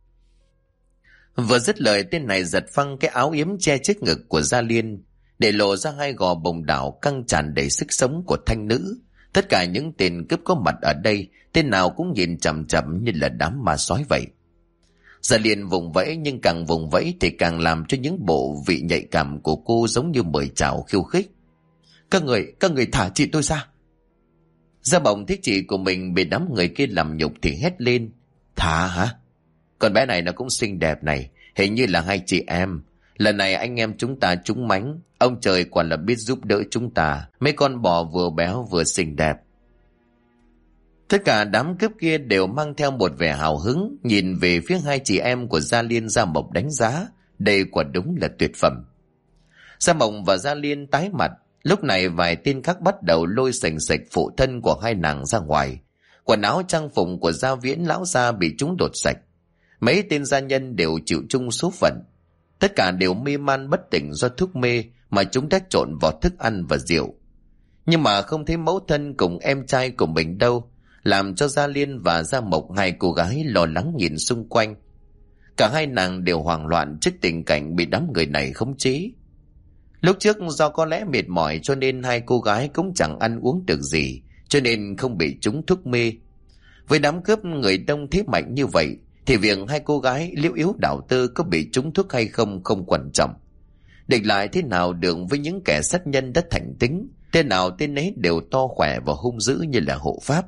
Vừa dứt lời, tên này giật phăng cái áo yếm che trước ngực của Gia Liên, để lộ ra hai gò bồng đảo căng tràn đầy sức sống của thanh nữ. Tất cả những tên cướp có mặt ở đây, tên nào cũng nhìn chằm chằm như là đám ma sói vậy. Gia Liên vùng vẫy, nhưng càng vùng vẫy thì càng làm cho những bộ vị nhạy cảm của cô giống như mời chào khiêu khích. Các người thả chị tôi ra. Gia Bồng thấy chị của mình bị đám người kia làm nhục thì hét lên. Thả hả? Con bé này nó cũng xinh đẹp này, hình như là hai chị em. Lần này anh em chúng ta trúng mánh, ông trời quả là biết giúp đỡ chúng ta. Mấy con bò vừa béo vừa xinh đẹp. Tất cả đám cướp kia đều mang theo một vẻ hào hứng, nhìn về phía hai chị em của Gia Liên. Gia Mộc đánh giá, đây quả đúng là tuyệt phẩm. Gia Mộc và Gia Liên tái mặt. Lúc này vài tên khác bắt đầu lôi sành sạch phụ thân của hai nàng ra ngoài. Quần áo trang phục của Gia Viễn lão gia bị chúng đột sạch. Mấy tên gia nhân đều chịu chung số phận. Tất cả đều mê man bất tỉnh do thuốc mê mà chúng đã trộn vào thức ăn và rượu. Nhưng mà không thấy mẫu thân cùng em trai của mình đâu, làm cho Gia Liên và Gia Mộc, hai cô gái lo lắng nhìn xung quanh. Cả hai nàng đều hoảng loạn trước tình cảnh bị đám người này khống chế. Lúc trước do có lẽ mệt mỏi cho nên hai cô gái cũng chẳng ăn uống được gì, cho nên không bị trúng thuốc mê. Với đám cướp người đông thế mạnh như vậy thì việc hai cô gái liễu yếu đảo tơ có bị trúng thuốc hay không không quan trọng. Địch lại thế nào được với những kẻ sát nhân đã thành tính, tên nào tên ấy đều to khỏe và hung dữ như là hộ pháp.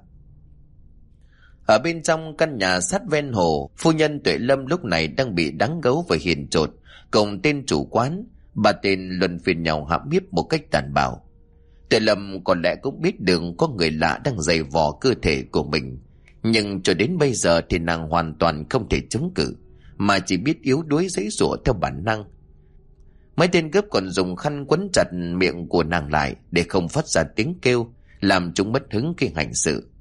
Ở bên trong căn nhà sát ven hồ, phu nhân Tuệ Lâm lúc này đang bị Đáng Gấu và Hiền Chột cùng tên chủ quán, ba tên luân phiên nhau hãm hiếp một cách tàn bạo. Tuệ Lâm có lẽ cũng biết được có người lạ đang giày vò cơ thể của mình, nhưng cho đến bây giờ thì nàng hoàn toàn không thể chống cự, mà chỉ biết yếu đuối giãy giụa theo bản năng. Mấy tên cướp còn dùng khăn quấn chặt miệng của nàng lại để không phát ra tiếng kêu, làm chúng mất hứng khi hành sự.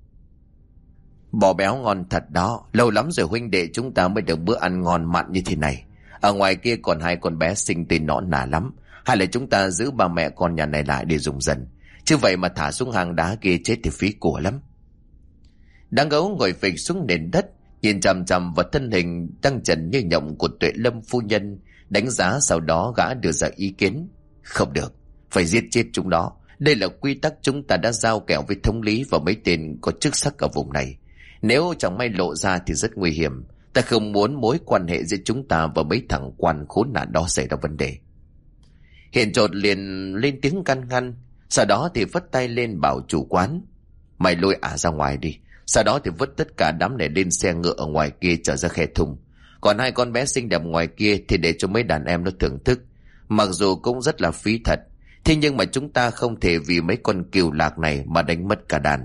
Bò béo ngon thật đó, lâu lắm rồi huynh đệ chúng ta mới được bữa ăn ngon mặn như thế này. Ở ngoài kia còn hai con bé xinh tươi nõn nà lắm, hay là chúng ta giữ ba mẹ con nhà này lại để dùng dần, chứ vậy mà thả xuống hang đá kia chết thì phí của lắm. Đáng Gấu ngồi phịch xuống nền đất, nhìn chằm chằm vào thân hình đang trần như nhộng của Tuệ Lâm phu nhân, đánh giá. Sau đó gã đưa ra ý kiến. Không được, phải giết chết chúng đó. Đây là quy tắc chúng ta đã giao kèo với thống lý và mấy tên có chức sắc ở vùng này. Nếu chẳng may lộ ra thì rất nguy hiểm. Ta không muốn mối quan hệ giữa chúng ta và mấy thằng quan khốn nạn đó xảy ra vấn đề. Hiền Chột liền lên tiếng can ngăn, sau đó thì vất tay lên bảo chủ quán. Mày lôi ả ra ngoài đi. Sau đó thì vứt tất cả đám này lên xe ngựa ở ngoài kia trở ra khe thùng. Còn hai con bé xinh đẹp ngoài kia thì để cho mấy đàn em nó thưởng thức. Mặc dù cũng rất là phí thật, thế nhưng mà chúng ta không thể vì mấy con cừu lạc này mà đánh mất cả đàn.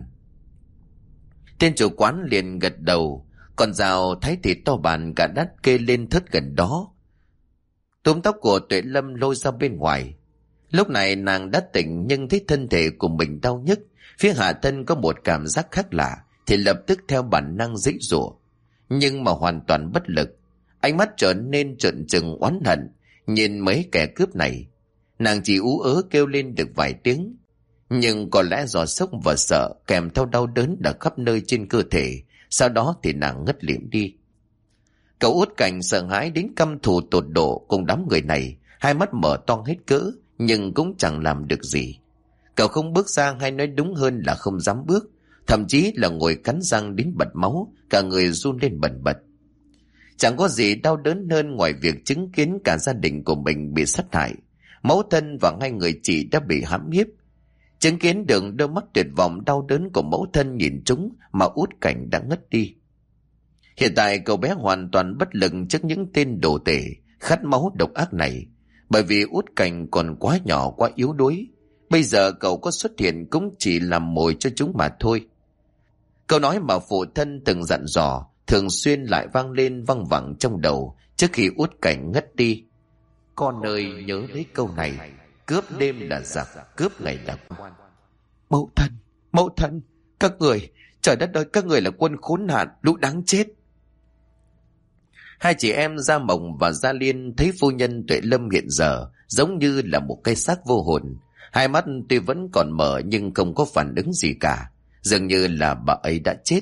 Tên chủ quán liền gật đầu. Còn Dào thấy thịt to bản cả đắt kê lên thớt gần đó, túm tóc của Tuệ Lâm lôi ra bên ngoài. Lúc này nàng đã tỉnh, nhưng thấy thân thể của mình đau nhức, phía hạ thân có một cảm giác khác lạ, thì lập tức theo bản năng giãy giụa, nhưng mà hoàn toàn bất lực. Ánh mắt trở nên trợn trừng oán hận nhìn mấy kẻ cướp này. Nàng chỉ ú ớ kêu lên được vài tiếng, nhưng có lẽ do sốc và sợ kèm theo đau đớn đã khắp nơi trên cơ thể. Sau đó thì nàng ngất lịm đi. Cậu Út Cảnh sợ hãi đến căm thù tột độ cùng đám người này, hai mắt mở toang hết cỡ nhưng cũng chẳng làm được gì. Cậu không bước ra, hay nói đúng hơn là không dám bước, thậm chí là ngồi cắn răng đến bật máu, cả người run lên bần bật. Chẳng có gì đau đớn hơn ngoài việc chứng kiến cả gia đình của mình bị sát hại, mẫu thân và hai người chị đã bị hãm hiếp. Chứng kiến được đôi mắt tuyệt vọng đau đớn của mẫu thân nhìn chúng mà Út Cảnh đã ngất đi. Hiện tại cậu bé hoàn toàn bất lực trước những tên đồ tể khát máu độc ác này, bởi vì Út Cảnh còn quá nhỏ, quá yếu đuối. Bây giờ cậu có xuất hiện cũng chỉ làm mồi cho chúng mà thôi. Câu nói mà phụ thân từng dặn dò thường xuyên lại vang lên văng vẳng trong đầu trước khi Út Cảnh ngất đi. Con ơi, nhớ lấy câu này: cướp đêm là giặc, cướp ngày là quan. Mẫu thân, các người, trời đất ơi, các người là quân khốn nạn, lũ đáng chết. Hai chị em Gia Mộng và Gia Liên thấy phu nhân Tuệ Lâm hiện giờ giống như là một cái xác vô hồn. Hai mắt tuy vẫn còn mở nhưng không có phản ứng gì cả, dường như là bà ấy đã chết.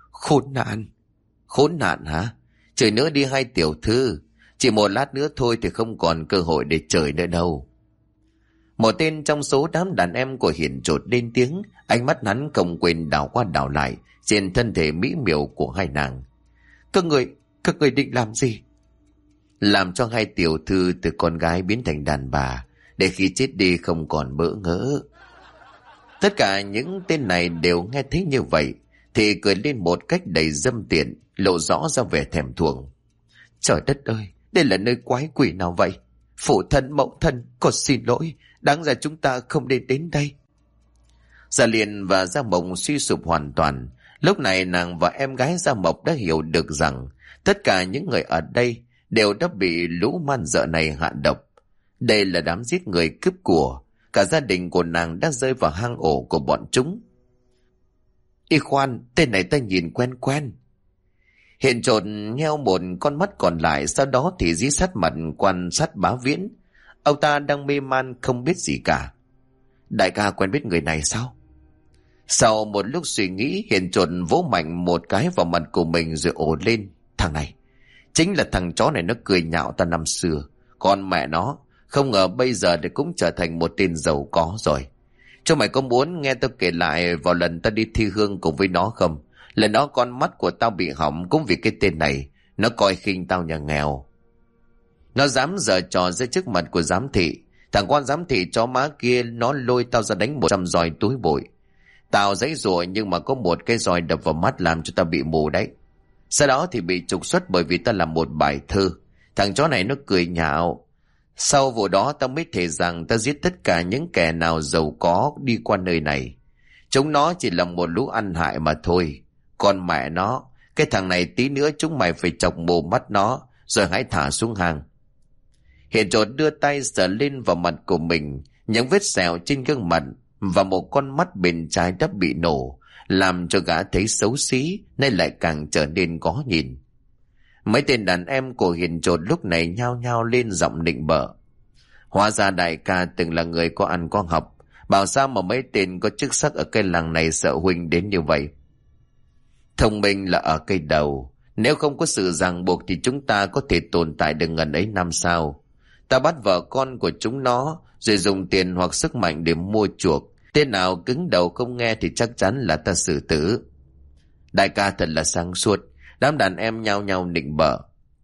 Khốn nạn hả? Trời nữa đi hai tiểu thư, chỉ một lát nữa thôi thì không còn cơ hội để trời nữa đâu. Một tên trong số đám đàn em của Hiền chột lên tiếng, ánh mắt hắn không quên đảo qua đảo lại trên thân thể mỹ miều của hai nàng. Các người định làm gì? Làm cho hai tiểu thư từ con gái biến thành đàn bà, để khi chết đi không còn bỡ ngỡ. Tất cả những tên này đều nghe thấy như vậy thì cười lên một cách đầy dâm tiện, lộ rõ ra vẻ thèm thuồng. Trời đất ơi, đây là nơi quái quỷ nào vậy? Phụ thân, mẫu thân, con xin lỗi, đáng ra chúng ta không nên đến đây. Gia Liên và Gia Mộng suy sụp hoàn toàn. Lúc này nàng và em gái Gia Mộc đã hiểu được rằng tất cả những người ở đây đều đã bị lũ man dợ này hạ độc. Đây là đám giết người cướp của. Cả gia đình của nàng đã rơi vào hang ổ của bọn chúng. Y khoan, tên này ta nhìn quen quen. Hiền chột nheo một con mắt còn lại, sau đó thì dí sát mặt quan sát Bá Viễn. Ông ta đang mê man không biết gì cả. Đại ca quen biết người này sao? Sau một lúc suy nghĩ, Hiền chột vỗ mạnh một cái vào mặt của mình rồi ồ lên. Thằng này, chính là thằng chó này nó cười nhạo ta năm xưa. Còn mẹ nó, không ngờ bây giờ thì cũng trở thành một tên giàu có rồi. Cho mày có muốn nghe tao kể lại vào lần ta đi thi hương cùng với nó không? Lần đó con mắt của tao bị hỏng cũng vì cái tên này. Nó coi khinh tao nhà nghèo. Nó dám giở trò ra trước mặt của giám thị. Thằng con giám thị chó má kia nó lôi tao ra đánh 100 roi túi bụi. Tao giãy giụa nhưng mà có một cái roi đập vào mắt làm cho tao bị mù đấy. Sau đó thì bị trục xuất bởi vì tao làm một bài thơ. Thằng chó này nó cười nhạo. Sau vụ đó tao mới thề rằng tao giết tất cả những kẻ nào giàu có đi qua nơi này. Chúng nó chỉ là một lũ ăn hại mà thôi. Còn mẹ nó, cái thằng này tí nữa chúng mày phải chọc mù mắt nó, rồi hãy thả xuống hang. Hiền chột đưa tay sờ lên vào mặt của mình, những vết sẹo trên gương mặt và một con mắt bên trái đã bị nổ, làm cho gã thấy xấu xí, nay lại càng trở nên có nhìn. Mấy tên đàn em của Hiền chột lúc này nhao nhao lên giọng nịnh bợ. Hóa ra đại ca từng là người có ăn có học, bảo sao mà mấy tên có chức sắc ở cái làng này sợ huynh đến như vậy. Thông minh là ở cây đầu, nếu không có sự ràng buộc thì chúng ta có thể tồn tại được ngần ấy năm sau. Ta bắt vợ con của chúng nó rồi dùng tiền hoặc sức mạnh để mua chuộc. Tên nào cứng đầu không nghe thì chắc chắn là ta xử tử. Đại ca thật là sáng suốt. Đám đàn em nhao nhao nịnh bợ.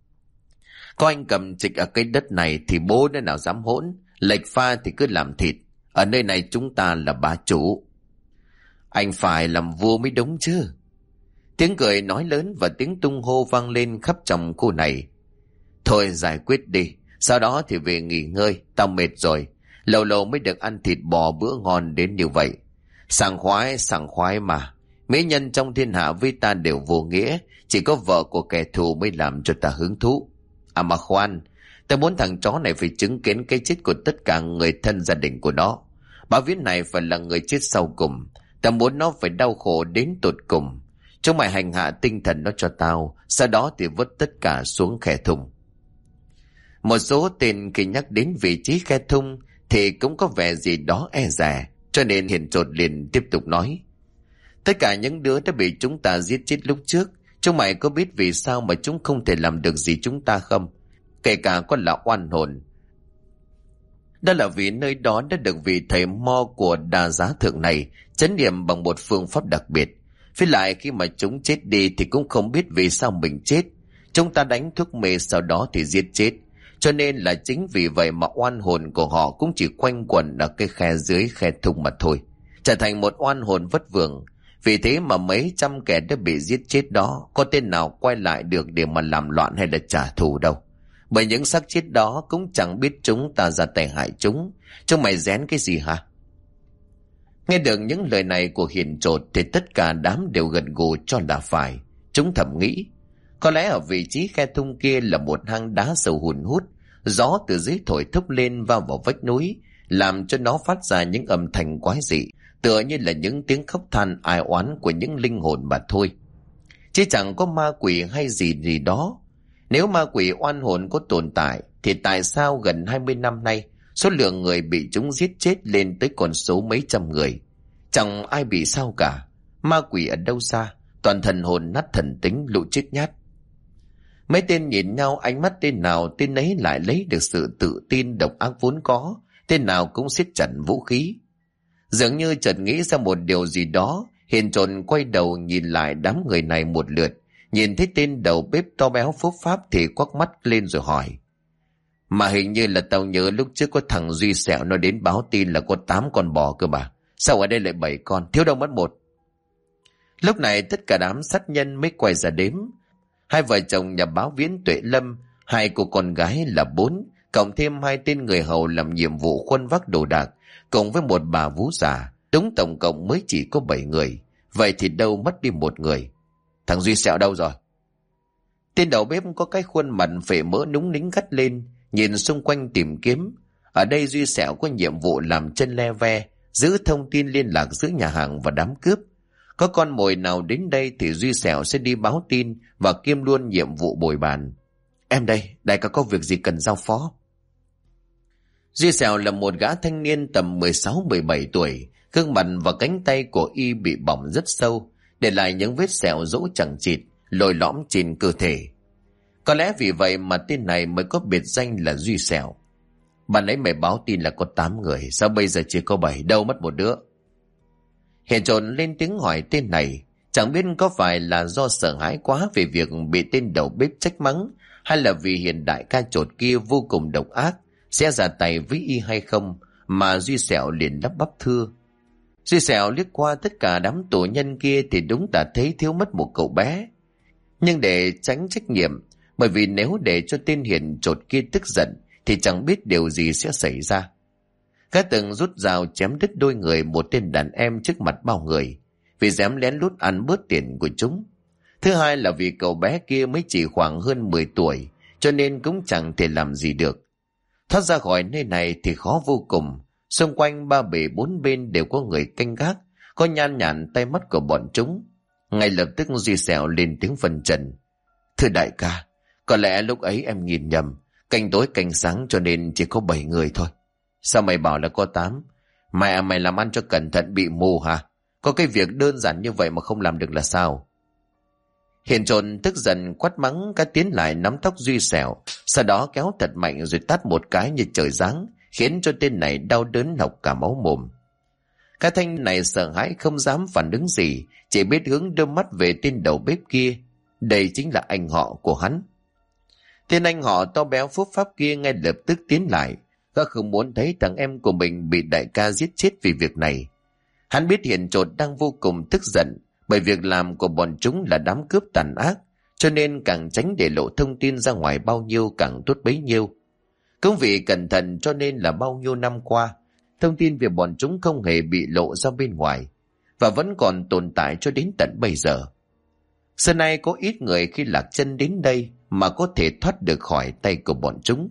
Có anh cầm trịch ở cái đất này thì bố nơi nào dám hỗn. Lệch pha thì cứ làm thịt. Ở nơi này chúng ta là bá chủ. Anh phải làm vua mới đúng chứ. Tiếng cười nói lớn và tiếng tung hô vang lên khắp trong khu này. Thôi giải quyết đi. Sau đó thì về nghỉ ngơi. Tao mệt rồi. Lâu lâu mới được ăn thịt bò bữa ngon đến như vậy. Sảng khoái mà. Mỹ nhân trong thiên hạ với ta đều vô nghĩa. Chỉ có vợ của kẻ thù mới làm cho ta hứng thú. À mà khoan, ta muốn thằng chó này phải chứng kiến cái chết của tất cả người thân gia đình của nó. Bá Viễn này phải là người chết sau cùng. Ta muốn nó phải đau khổ đến tột cùng. Chúng mày hành hạ tinh thần nó cho tao. Sau đó thì vứt tất cả xuống khe thùng. Một số tên khi nhắc đến vị trí khe thung thì cũng có vẻ gì đó e dè. Cho nên Hiền chột liền tiếp tục nói. Tất cả những đứa đã bị chúng ta giết chết lúc trước, chúng mày có biết vì sao mà chúng không thể làm được gì chúng ta không? Kể cả con là oan hồn. Đó là vì nơi đó đã được vị thầy mo của Đa Giá Thượng này chấn niệm bằng một phương pháp đặc biệt. Với lại khi mà chúng chết đi thì cũng không biết vì sao mình chết. Chúng ta đánh thuốc mê sau đó thì giết chết. Cho nên là chính vì vậy mà oan hồn của họ cũng chỉ quanh quẩn ở cái khe dưới khe thung mà thôi. Trở thành một oan hồn vất vưởng. Vì thế mà mấy trăm kẻ đã bị giết chết đó có tên nào quay lại được để mà làm loạn hay là trả thù đâu. Bởi những xác chết đó cũng chẳng biết chúng ta ra tay hại chúng. Chúng mày rén cái gì hả? Nghe được những lời này của Hiền chột thì tất cả đám đều gật gù cho là phải. Chúng thầm nghĩ. Có lẽ ở vị trí khe thung kia là một hang đá sâu hun hút, gió từ dưới thổi thốc lên vào vách núi, làm cho nó phát ra những âm thanh quái dị, tựa như là những tiếng khóc than ai oán của những linh hồn mà thôi. Chứ chẳng có ma quỷ hay gì gì đó. Nếu ma quỷ oan hồn có tồn tại, thì tại sao gần 20 năm nay, số lượng người bị chúng giết chết lên tới con số mấy trăm người? Chẳng ai bị sao cả. Ma quỷ ở đâu xa, toàn thần hồn nát thần tính lũ chết nhát. Mấy tên nhìn nhau, ánh mắt tên nào tên ấy lại lấy được sự tự tin độc ác vốn có, tên nào cũng siết chặt vũ khí. Dường như chợt nghĩ ra một điều gì đó, Hiền Trồn quay đầu nhìn lại đám người này một lượt, nhìn thấy tên đầu bếp to béo phúc pháp thì quắc mắt lên rồi hỏi: Mà hình như là tao nhớ lúc trước có thằng Duy Sẹo nó đến báo tin là có 8 con bò cơ mà, sao ở đây lại 7 con, thiếu đâu mất một? Lúc này tất cả đám sát nhân mới quay ra đếm. Hai vợ chồng nhà báo Viễn Tuệ Lâm, hai cô con gái là 4, cộng thêm 2 tên người hầu làm nhiệm vụ khuân vác đồ đạc, cùng với một bà vú già, đúng tổng cộng mới chỉ có 7 người. Vậy thì đâu mất đi một người. Thằng Duy Sẹo đâu rồi? Tên đầu bếp có cái khuôn mặt phệ mỡ núng nính gắt lên, nhìn xung quanh tìm kiếm. Ở đây Duy Sẹo có nhiệm vụ làm chân le ve, giữ thông tin liên lạc giữa nhà hàng và đám cướp. Có con mồi nào đến đây thì Duy Sẹo sẽ đi báo tin và kiêm luôn nhiệm vụ bồi bàn. Em đây, đại ca có việc gì cần giao phó? Duy Sẹo là một gã thanh niên tầm 16-17 tuổi, gương mặt và cánh tay của y bị bỏng rất sâu, để lại những vết sẹo rỗ chẳng chịt, lồi lõm trên cơ thể. Có lẽ vì vậy mà tên này mới có biệt danh là Duy Sẹo. Bạn ấy mày báo tin là có 8 người, sao bây giờ chỉ có 7, đâu mất một đứa? Hiền Trồn lên tiếng hỏi tên này, chẳng biết có phải là do sợ hãi quá về việc bị tên đầu bếp trách mắng, hay là vì Hiền đại ca chột kia vô cùng độc ác, sẽ ra tay với y hay không, mà Duy Sẹo liền lắp bắp thưa. Duy Sẹo liếc qua tất cả đám tù nhân kia thì đúng đã thấy thiếu mất một cậu bé. Nhưng để tránh trách nhiệm, bởi vì nếu để cho tên Hiền chột kia tức giận thì chẳng biết điều gì sẽ xảy ra. Gã từng rút dao chém đứt đôi người một tên đàn em trước mặt bao người, vì dám lén lút ăn bớt tiền của chúng. Thứ hai là vì cậu bé kia mới chỉ khoảng hơn 10 tuổi, cho nên cũng chẳng thể làm gì được. Thoát ra khỏi nơi này thì khó vô cùng. Xung quanh ba bể bốn bên đều có người canh gác, có nhan nhản tay mắt của bọn chúng. Ngay lập tức Duy Sẹo lên tiếng phân trần: Thưa đại ca, có lẽ lúc ấy em nhìn nhầm, canh tối canh sáng cho nên chỉ có 7 người thôi. Sao mày bảo là có 8? Mày làm ăn cho cẩn thận bị mù hả? Có cái việc đơn giản như vậy mà không làm được là sao? Hiền Trồn tức giận quát mắng, cái tiến lại nắm tóc Duy Sẹo, sau đó kéo thật mạnh rồi tát một cái như trời giáng, khiến cho tên này đau đớn hộc cả máu mồm. Cái thanh này sợ hãi không dám phản ứng gì, chỉ biết hướng đôi mắt về tên đầu bếp kia. Đây chính là anh họ của hắn. Tên anh họ to béo phúc pháp kia ngay lập tức tiến lại. Gã không muốn thấy thằng em của mình bị đại ca giết chết vì việc này. Hắn biết Hiền Trột đang vô cùng tức giận bởi việc làm của bọn chúng là đám cướp tàn ác, cho nên càng tránh để lộ thông tin ra ngoài bao nhiêu càng tốt bấy nhiêu. Cũng vì cẩn thận cho nên là bao nhiêu năm qua, thông tin về bọn chúng không hề bị lộ ra bên ngoài, và vẫn còn tồn tại cho đến tận bây giờ. Xưa nay có ít người khi lạc chân đến đây mà có thể thoát được khỏi tay của bọn chúng.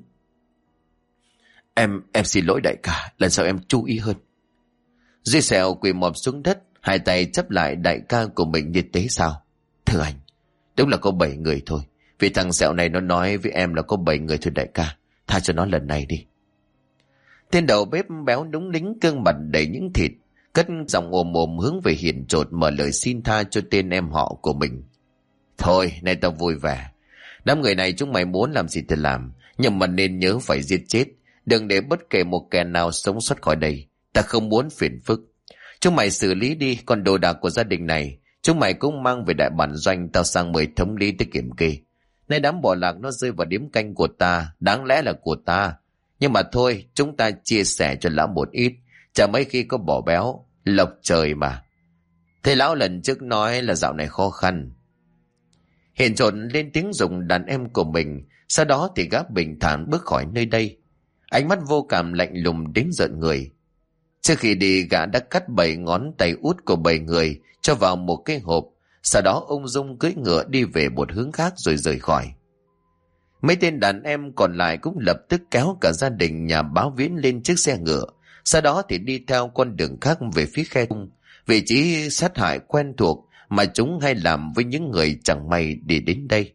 Em xin lỗi đại ca, lần sau em chú ý hơn. Duy Sẹo quỳ mọp xuống đất, hai tay chấp lại đại ca của mình như thế sao? Thưa anh, đúng là có 7 người thôi. Vì thằng Sẹo này nó nói với em là có 7 người thôi đại ca. Tha cho nó lần này đi. Tên đầu bếp béo đúng lính cương mặt đầy những thịt, cất giọng ồm ồm hướng về Hiền Trột mở lời xin tha cho tên em họ của mình. Thôi, nay tao vui vẻ. Đám người này chúng mày muốn làm gì thì làm, nhưng mà nên nhớ phải giết chết. Đừng để bất kể một kẻ nào sống sót khỏi đây. Ta không muốn phiền phức. Chúng mày xử lý đi, còn đồ đạc của gia đình này chúng mày cũng mang về đại bản doanh. Tao sang mời thống lý tới kiểm kê. Nay đám bò lạc nó rơi vào điếm canh của ta, đáng lẽ là của ta. Nhưng mà thôi, chúng ta chia sẻ cho lão một ít, chả mấy khi có bò béo, lộc trời mà. Thầy lão lần trước nói là dạo này khó khăn. Hiền Trộn lên tiếng dùng đàn em của mình, sau đó thì gã bình thản bước khỏi nơi đây. Ánh mắt vô cảm lạnh lùng đến rợn người. Trước khi đi, gã đã cắt 7 ngón tay út của 7 người cho vào một cái hộp, Sau đó ung dung cưỡi ngựa đi về một hướng khác rồi rời khỏi. Mấy tên đàn em còn lại cũng lập tức kéo cả gia đình nhà Báo Viễn lên chiếc xe ngựa. Sau đó thì đi theo con đường khác về phía khe tung, vị trí sát hại quen thuộc mà chúng hay làm với những người chẳng may đi đến đây.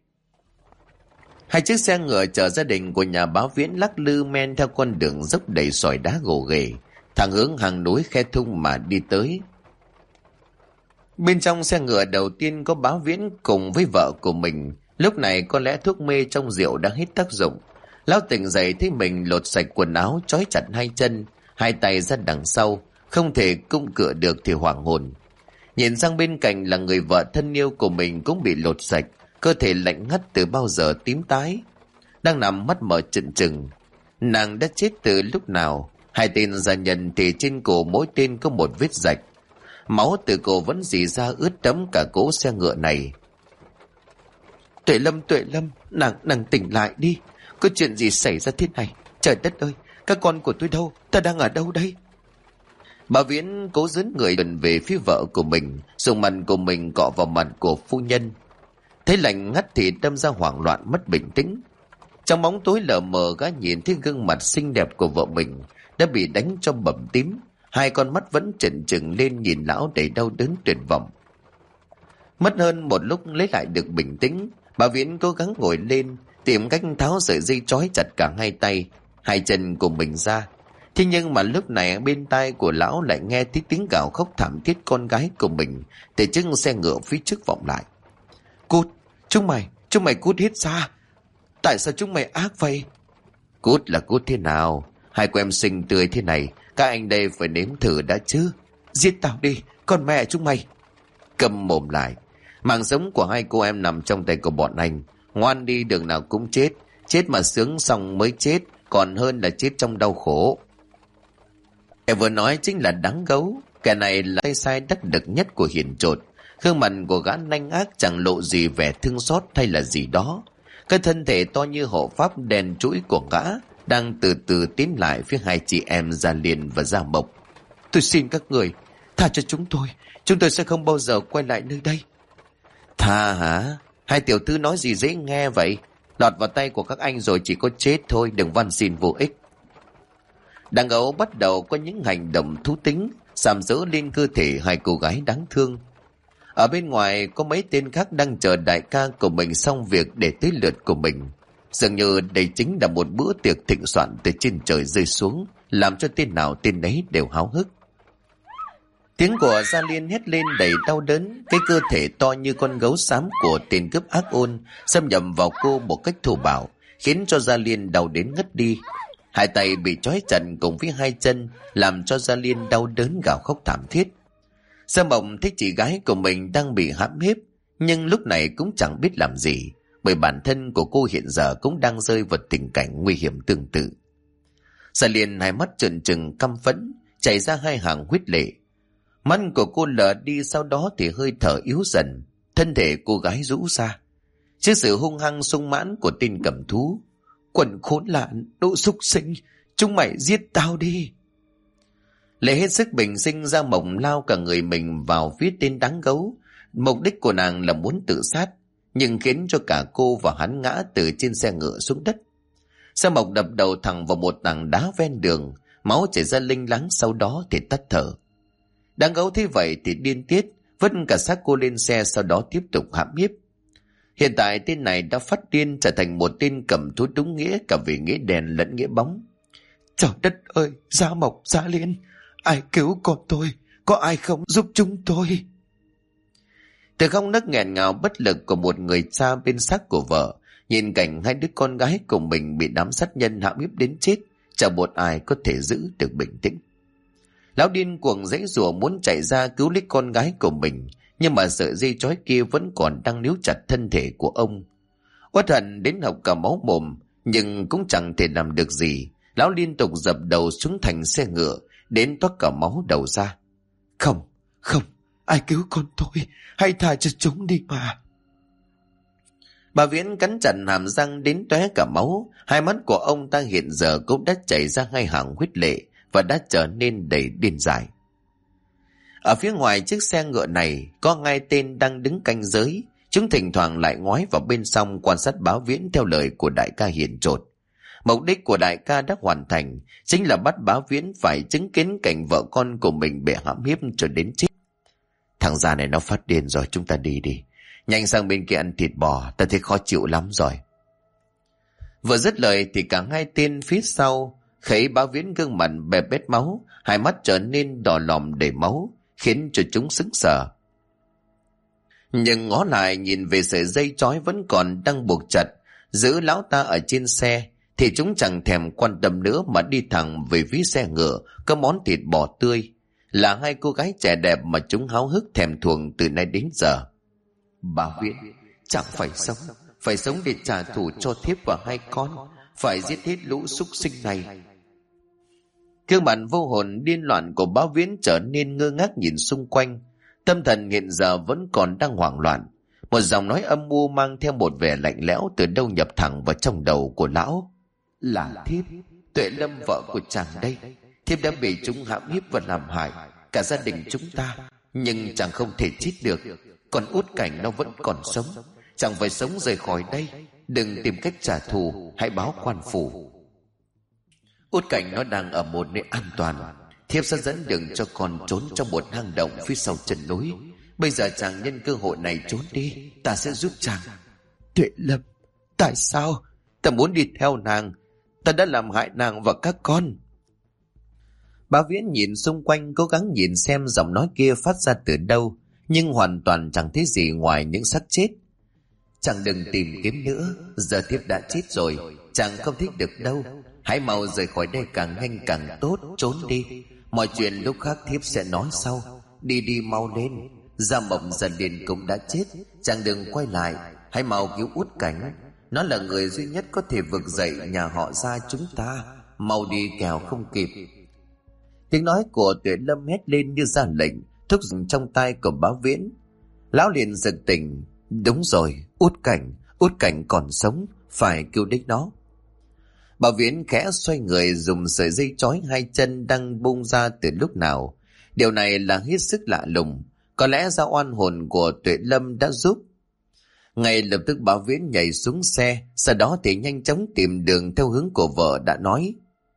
Hai chiếc xe ngựa chở gia đình của nhà Báo Viễn lắc lư men theo con đường dốc đầy sỏi đá gồ ghề, thẳng hướng hàng núi khe thung mà đi tới. Bên trong xe ngựa đầu tiên có Báo Viễn cùng với vợ của mình. Lúc này có lẽ thuốc mê trong rượu đã hết tác dụng. Lão tỉnh dậy thấy mình lột sạch quần áo, trói chặt hai chân, hai tay ra đằng sau, không thể cung cựa được thì hoảng hồn. Nhìn sang bên cạnh là người vợ thân yêu của mình cũng bị lột sạch, cơ thể lạnh ngắt từ bao giờ tím tái, đang nằm mắt mở trừng trừng. Nàng đã chết từ lúc nào? Hai tên gia nhân thì trên cổ mỗi tên có một vết rạch, máu từ cổ vẫn rỉ ra ướt đẫm cả cỗ xe ngựa này. Tuệ Lâm, nàng tỉnh lại đi. Có chuyện gì xảy ra thế này? Trời đất ơi, các con của tôi đâu? Ta đang ở đâu đây? Bà Viễn cố dướn người gần về phía vợ của mình, dùng mặt của mình cọ vào mặt của phu nhân. Thấy lạnh ngắt thì đâm ra hoảng loạn mất bình tĩnh. Trong bóng tối lờ mờ, gã nhìn thấy gương mặt xinh đẹp của vợ mình đã bị đánh cho bầm tím, hai con mắt vẫn trừng trừng lên nhìn lão đầy đau đớn tuyệt vọng. Mất hơn một lúc lấy lại được bình tĩnh, bà Viễn cố gắng ngồi lên, tìm cách tháo sợi dây trói chặt cả hai tay, hai chân của mình ra. Thế nhưng mà lúc này bên tai của lão lại nghe thấy tiếng gào khóc thảm thiết con gái của mình từ chiếc xe ngựa phía trước vọng lại. Cút, chúng mày cút hết ra. Tại sao chúng mày ác vậy? Cút là cút thế nào? Hai cô em xinh tươi thế này, các anh đây phải nếm thử đã chứ. Giết tao đi, con mẹ chúng mày. Câm mồm lại. Mạng sống của hai cô em nằm trong tay của bọn anh. Ngoan đi, đường nào cũng chết. Chết mà sướng xong mới chết, còn hơn là chết trong đau khổ. Em vừa nói chính là Đáng Gấu. Kẻ này là tay sai đắc lực nhất của Hiền Trột. Gương mặt của gã nanh ác chẳng lộ gì vẻ thương xót hay là gì đó. Cái thân thể to như hộ pháp đèn chuỗi của gã đang từ từ tiến lại phía hai chị em Gia Liên và Gia Mộc. Tôi xin các người tha cho chúng tôi sẽ không bao giờ quay lại nơi đây. Tha hả? Hai tiểu thư nói gì dễ nghe vậy? Lọt vào tay của các anh rồi chỉ có chết thôi, đừng van xin vô ích. Đàn Gấu bắt đầu có những hành động thú tính, sàm dỡ lên cơ thể hai cô gái đáng thương. Ở bên ngoài có mấy tên khác đang chờ đại ca của mình xong việc để tới lượt của mình. Dường như đây chính là một bữa tiệc thịnh soạn từ trên trời rơi xuống, làm cho tên nào tên đấy đều háo hức. Tiếng của Gia Liên hét lên đầy đau đớn, cái cơ thể to như con gấu xám của tên cướp ác ôn xâm nhập vào cô một cách thô bạo, khiến cho Gia Liên đau đến ngất đi. Hai tay bị trói chặt cùng với hai chân, làm cho Gia Liên đau đớn gào khóc thảm thiết. Gia Mộc thấy chị gái của mình đang bị hãm hiếp, nhưng lúc này cũng chẳng biết làm gì, bởi bản thân của cô hiện giờ cũng đang rơi vào tình cảnh nguy hiểm tương tự. Gia Liên hai mắt trợn trừng căm phẫn, chảy ra hai hàng huyết lệ. Mắt của cô lờ đi, sau đó thì hơi thở yếu dần, thân thể cô gái rũ ra. Trước sự hung hăng sung mãn của tên cầm thú, quần khốn nạn, đồ súc sinh, chúng mày giết tao đi. Lệ hết sức bình sinh, Gia Mộc lao cả người mình vào phía tên Đáng Gấu. Mục đích của nàng là muốn tự sát, nhưng khiến cho cả cô và hắn ngã từ trên xe ngựa xuống đất. Gia Mộc đập đầu thẳng vào một tảng đá ven đường, máu chảy ra linh láng, sau đó thì tắt thở. Đáng Gấu thấy vậy thì điên tiết, vứt cả xác cô lên xe, sau đó tiếp tục hãm hiếp. Hiện tại tên này đã phát điên, trở thành một tên cầm thú đúng nghĩa cả về nghĩa đen lẫn nghĩa bóng. Trời đất ơi, Gia Mộc, Gia Liên, ai cứu con tôi? Có ai không giúp chúng tôi? Từ khóc nấc nghẹn ngào bất lực của một người cha bên xác của vợ, nhìn cảnh hai đứa con gái của mình bị đám sát nhân hãm hiếp đến chết, chẳng một ai có thể giữ được bình tĩnh. Lão điên cuồng giãy giụa muốn chạy ra cứu lấy con gái của mình, nhưng mà sợi dây trói kia vẫn còn đang níu chặt thân thể của ông. Uất hận đến học cả máu mồm, nhưng cũng chẳng thể làm được gì. Lão liên tục dập đầu xuống thành xe ngựa, đến toát cả máu đầu ra. Không, ai cứu con tôi, hãy tha cho chúng đi mà. Bà Viễn cắn chặt hàm răng đến tóe cả máu, hai mắt của ông ta hiện giờ cũng đã chảy ra hai hàng huyết lệ và đã trở nên đầy điên dại. Ở phía ngoài chiếc xe ngựa này có ngay tên đang đứng canh giới. Chúng thỉnh thoảng lại ngoái vào bên trong quan sát Bá Viễn theo lời của đại ca hiền trột. Mục đích của đại ca đã hoàn thành, chính là bắt Bá Viễn phải chứng kiến cảnh vợ con của mình bị hãm hiếp cho đến chết. Thằng già này nó phát điên rồi, chúng ta đi đi. Nhanh sang bên kia ăn thịt bò, ta thấy khó chịu lắm rồi. Vừa dứt lời thì cả hai tên phía sau thấy Bá Viễn gương mặt bè bết máu, hai mắt trở nên đỏ lòm đầy máu, khiến cho chúng sững sờ. Nhưng ngó lại nhìn về sợi dây trói vẫn còn đang buộc chặt giữ lão ta ở trên xe, thì chúng chẳng thèm quan tâm nữa mà đi thẳng về phía xe ngựa có món thịt bò tươi, là hai cô gái trẻ đẹp mà chúng háo hức thèm thuồng từ nay đến giờ. Bá Viễn chẳng phải sống để trả thù cho thiếp và hai con, phải giết hết lũ súc sinh này. Gương mặt vô hồn điên loạn của Bá Viễn trở nên ngơ ngác nhìn xung quanh, tâm thần hiện giờ vẫn còn đang hoảng loạn. Một giọng nói âm u mang theo một vẻ lạnh lẽo từ đâu nhập thẳng vào trong đầu của lão. Là thiếp, Tuệ Lâm vợ của chàng đây. Thiếp đã bị chúng hãm hiếp và làm hại cả gia đình chúng ta, nhưng chàng không thể chết được. Còn Út Cảnh nó vẫn còn sống, chàng phải sống rời khỏi đây. Đừng tìm cách trả thù, hãy báo quan phủ. Út Cảnh nó đang ở một nơi an toàn, thiếp sẽ dẫn đường cho con trốn trong một hang động phía sau chân núi. Bây giờ chàng nhân cơ hội này trốn đi, ta sẽ giúp chàng. Tuệ Lâm, tại sao? Ta muốn đi theo nàng, ta đã làm hại nàng và các con. Bá Viễn nhìn xung quanh, cố gắng nhìn xem giọng nói kia phát ra từ đâu, nhưng hoàn toàn chẳng thấy gì ngoài những xác chết. Chàng đừng tìm kiếm nữa, giờ thiếp đã chết rồi, chàng không thích được đâu. Hãy mau rời khỏi đây càng nhanh càng tốt, trốn đi. Mọi chuyện lúc khác thiếp sẽ nói sau. Đi đi mau lên. Gia Mộng Dần Điền cũng đã chết, chàng đừng quay lại. Hãy mau cứu Út Cảnh, nó là người duy nhất có thể vực dậy nhà họ Gia chúng ta. Mau đi kẻo không kịp. Tiếng nói của Tuệ Lâm hét lên như ra lệnh, thúc giục trong tay của Bá Viễn. Lão liền giật tỉnh. Đúng rồi, Út Cảnh còn sống, phải cứu đích nó. Bá Viễn khẽ xoay người, dùng sợi dây trói hai chân đang bung ra từ lúc nào. Điều này là hết sức lạ lùng, có lẽ do oan hồn của Tuệ Lâm đã giúp. Ngay lập tức Bá Viễn nhảy xuống xe, sau đó thì nhanh chóng tìm đường theo hướng của vợ đã nói.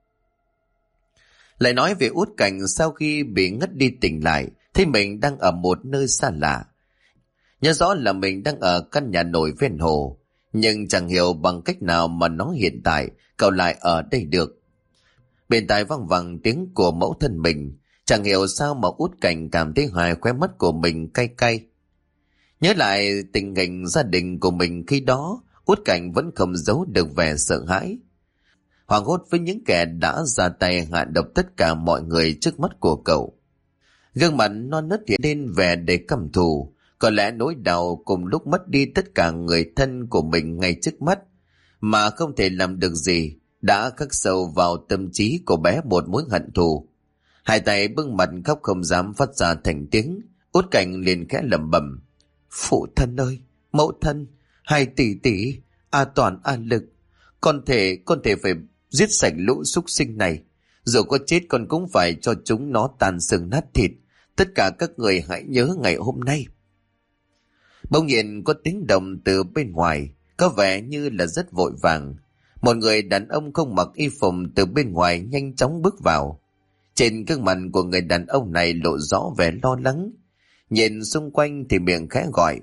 Lại nói về Út Cảnh, sau khi bị ngất đi tỉnh lại, thấy mình đang ở một nơi xa lạ. Nhớ rõ là mình đang ở căn nhà nổi ven hồ, nhưng chẳng hiểu bằng cách nào mà nó hiện tại cậu lại ở đây được. Bên tai văng vẳng tiếng của mẫu thân mình, chẳng hiểu sao mà Út Cảnh cảm thấy hai khóe mắt của mình cay cay. Nhớ lại tình hình gia đình của mình khi đó, Út Cảnh vẫn không giấu được vẻ sợ hãi. Hoảng hốt với những kẻ đã ra tay hạ độc tất cả mọi người trước mắt của cậu. Gương mặt non nớt hiện lên vẻ đầy căm thù. Có lẽ nỗi đau cùng lúc mất đi tất cả người thân của mình ngay trước mắt, mà không thể làm được gì, đã khắc sâu vào tâm trí của bé một mối hận thù. Hai tay bưng mặt khóc không dám phát ra thành tiếng. Út Cảnh liền khẽ lẩm bẩm. Phụ thân ơi, mẫu thân, hai tỷ tỷ, A Toàn, A Lực, con thể phải giết sạch lũ súc sinh này. Dù có chết con cũng phải cho chúng nó tàn xương nát thịt. Tất cả các người hãy nhớ ngày hôm nay. Bỗng nhiên có tiếng động từ bên ngoài, có vẻ như là rất vội vàng. Một người đàn ông không mặc y phục từ bên ngoài nhanh chóng bước vào. Trên gương mặt của người đàn ông này lộ rõ vẻ lo lắng. Nhìn xung quanh thì miệng khẽ gọi.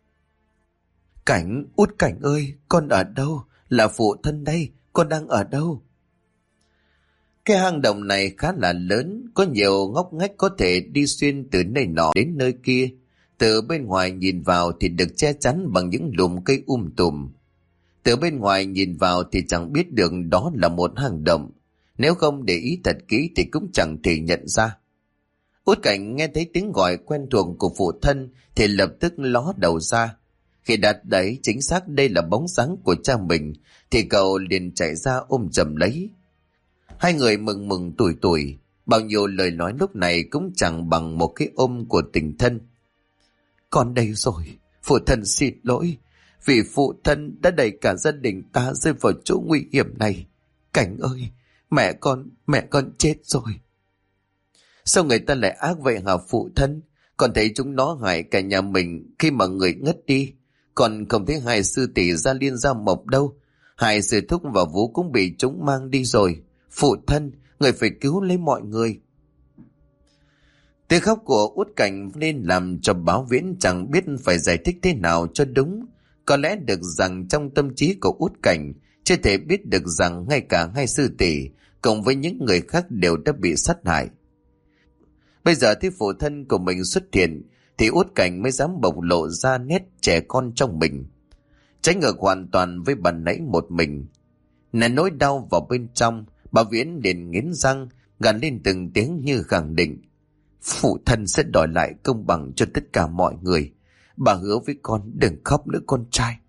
Cảnh, Út Cảnh ơi, con ở đâu? Là phụ thân đây, con đang ở đâu? Cái hang động này khá là lớn, có nhiều ngóc ngách có thể đi xuyên từ nơi nọ đến nơi kia. Từ bên ngoài nhìn vào thì được che chắn bằng những lùm cây tùm. Từ bên ngoài nhìn vào thì chẳng biết được đó là một hang động. Nếu không để ý thật kỹ thì cũng chẳng thể nhận ra. Út Cảnh nghe thấy tiếng gọi quen thuộc của phụ thân thì lập tức ló đầu ra. Khi đặt đấy chính xác đây là bóng dáng của cha mình thì cậu liền chạy ra ôm chầm lấy. Hai người mừng mừng tủi tủi, bao nhiêu lời nói lúc này cũng chẳng bằng một cái ôm của tình thân. Con đây rồi, phụ thân xin lỗi, vì phụ thân đã đẩy cả gia đình ta rơi vào chỗ nguy hiểm này. Cảnh ơi, mẹ con chết rồi. Sao người ta lại ác vậy hả phụ thân? Con thấy chúng nó hại cả nhà mình khi mà người ngất đi. Còn không thấy hai sư tỷ Gia Liên Gia Mộc đâu. Hai sư thúc và Vũ cũng bị chúng mang đi rồi. Phụ thân, người phải cứu lấy mọi người. Tiếng khóc của Út Cảnh nên làm cho Báo Viễn chẳng biết phải giải thích thế nào cho đúng. Có lẽ được rằng trong tâm trí của Út Cảnh chưa thể biết được rằng ngay cả hai sư tỷ cùng với những người khác đều đã bị sát hại. Bây giờ thấy phụ thân của mình xuất hiện thì Út Cảnh mới dám bộc lộ ra nét trẻ con trong mình. Trái ngược hoàn toàn với ban nãy một mình. Nén nỗi đau vào bên trong, Báo Viễn liền nghiến răng, gằn lên từng tiếng như khẳng định. Phụ thân sẽ đòi lại công bằng cho tất cả mọi người. Bà hứa với con đừng khóc nữa con trai.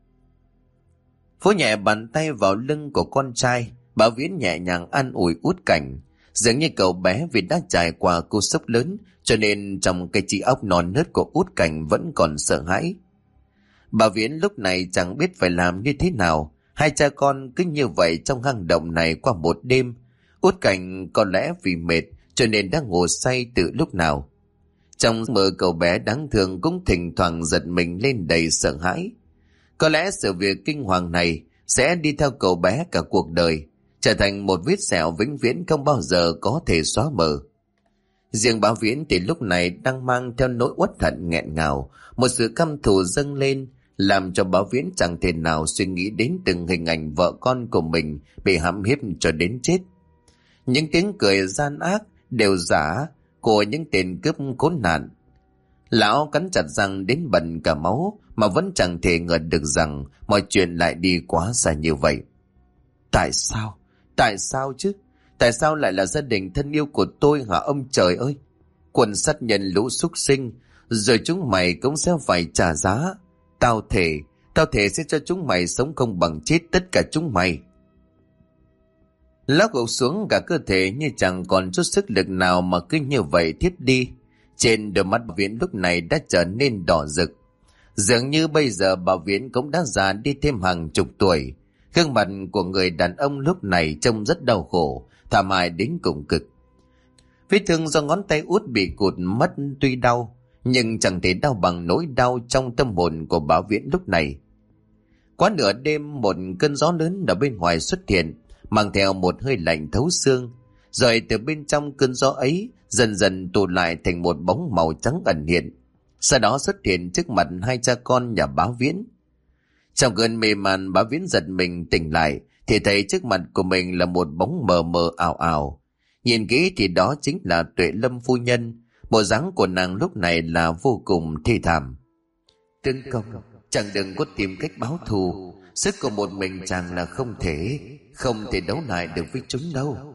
Vỗ nhẹ bàn tay vào lưng của con trai, Báo Viễn nhẹ nhàng an ủi Út Cảnh. Dường như cậu bé vì đã trải qua cú sốc lớn cho nên trong cái trí óc non nớt của Út Cảnh vẫn còn sợ hãi. Bà Viễn lúc này chẳng biết phải làm như thế nào. Hai cha con cứ như vậy trong hang động này qua một đêm. Út Cảnh có lẽ vì mệt cho nên đã ngủ say từ lúc nào. Trong mơ cậu bé đáng thương cũng thỉnh thoảng giật mình lên đầy sợ hãi. Có lẽ sự việc kinh hoàng này sẽ đi theo cậu bé cả cuộc đời, trở thành một vết sẹo vĩnh viễn không bao giờ có thể xóa mờ. Riêng Báo Viễn thì lúc này đang mang theo nỗi uất hận nghẹn ngào, một sự căm thù dâng lên, làm cho Báo Viễn chẳng thể nào suy nghĩ đến từng hình ảnh vợ con của mình bị hãm hiếp cho đến chết. Những tiếng cười gian ác đều giả của những tên cướp khốn nạn. Lão cắn chặt răng đến bần cả máu mà vẫn chẳng thể ngờ được rằng mọi chuyện lại đi quá xa như vậy. Tại sao? Tại sao chứ? Tại sao lại là gia đình thân yêu của tôi hả ông trời ơi? Quần sát nhân lũ súc sinh, rồi chúng mày cũng sẽ phải trả giá. Tao thề sẽ cho chúng mày sống không bằng chết tất cả chúng mày. Lão gục xuống cả cơ thể như chẳng còn chút sức lực nào mà cứ như vậy thiếp đi. Trên đôi mắt Viễn lúc này đã trở nên đỏ rực. Dường như bây giờ bà Viễn cũng đã già đi thêm hàng chục tuổi. Gương mặt của người đàn ông lúc này trông rất đau khổ, thảm hại đến cùng cực. Vết thương do ngón tay út bị cụt mất tuy đau, nhưng chẳng thể đau bằng nỗi đau trong tâm hồn của bà Viễn lúc này. Quá nửa đêm một cơn gió lớn ở bên ngoài xuất hiện, mang theo một hơi lạnh thấu xương, rồi từ bên trong cơn gió ấy dần dần tụ lại thành một bóng màu trắng ẩn hiện, sau đó xuất hiện trước mặt hai cha con nhà Bá Viễn. Trong cơn mê man, Bá Viễn giật mình tỉnh lại thì thấy trước mặt của mình là một bóng mờ mờ ảo ảo. Nhìn kỹ thì đó chính là Tuệ Lâm phu nhân. Bộ dáng của nàng lúc này là vô cùng thê thảm. Tướng công, chàng đừng có tìm cách báo thù, sức của một mình chàng là không thể đấu lại được với chúng đâu.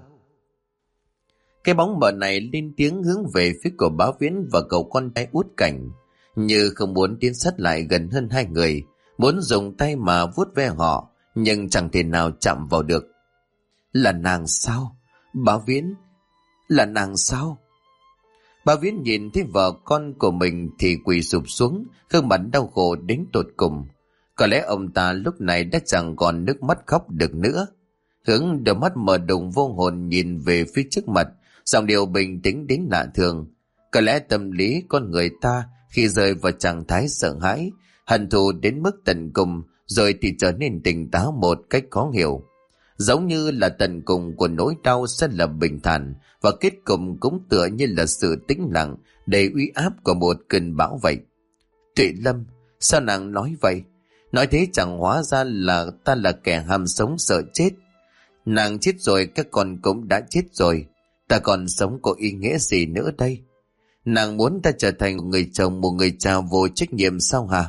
Cái bóng mờ này lên tiếng hướng về phía của Bá Viễn và cậu con trai Út Cảnh, như không muốn tiến sát lại gần hơn hai người, muốn dùng tay mà vuốt ve họ, nhưng chẳng thể nào chạm vào được. Là nàng sao? Bá Viễn, là nàng sao? Bá Viễn nhìn thấy vợ con của mình thì quỳ sụp xuống, gương mặt đau khổ đến tột cùng. Có lẽ ông ta lúc này đã chẳng còn nước mắt khóc được nữa. Hướng đôi mắt mờ đục vô hồn nhìn về phía trước mặt, giọng điệu bình tĩnh đến lạ thường. Có lẽ tâm lý con người ta khi rơi vào trạng thái sợ hãi, hận thù đến mức tận cùng, rồi thì trở nên tỉnh táo một cách khó hiểu. Giống như là tận cùng của nỗi đau sẽ là bình thản, và kết cục cũng tựa như là sự tĩnh lặng đầy uy áp của một cơn bão vậy. Tuệ Lâm, sao nàng nói vậy? Nói thế chẳng hóa ra là ta là kẻ ham sống sợ chết. Nàng chết rồi, các con cũng đã chết rồi. Ta còn sống có ý nghĩa gì nữa đây? Nàng muốn ta trở thành một người chồng, một người cha vô trách nhiệm sao hả?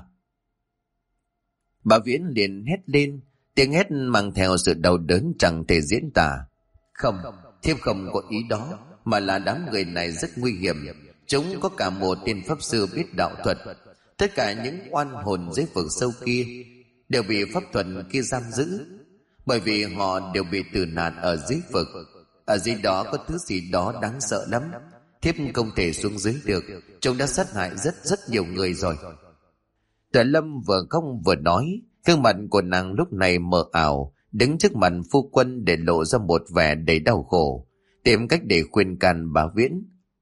Bà Viễn liền hét lên, tiếng hét mang theo sự đau đớn chẳng thể diễn tả. Không, thiếp không có ý đó, mà là đám người này rất nguy hiểm. Chúng có cả một tên pháp sư biết đạo thuật. Tất cả những oan hồn dưới vực sâu kia đều bị pháp thuật kia giam giữ, bởi vì họ đều bị tử nạn ở dưới vực. Ở dưới đó có thứ gì đó đáng sợ lắm. Thiếp không thể xuống dưới được. Chúng đã sát hại rất nhiều người rồi. Tuệ Lâm vừa khóc vừa nói, gương mặt của nàng lúc này mờ ảo, đứng trước mặt phu quân để lộ ra một vẻ đầy đau khổ, tìm cách để khuyên can Bá Viễn.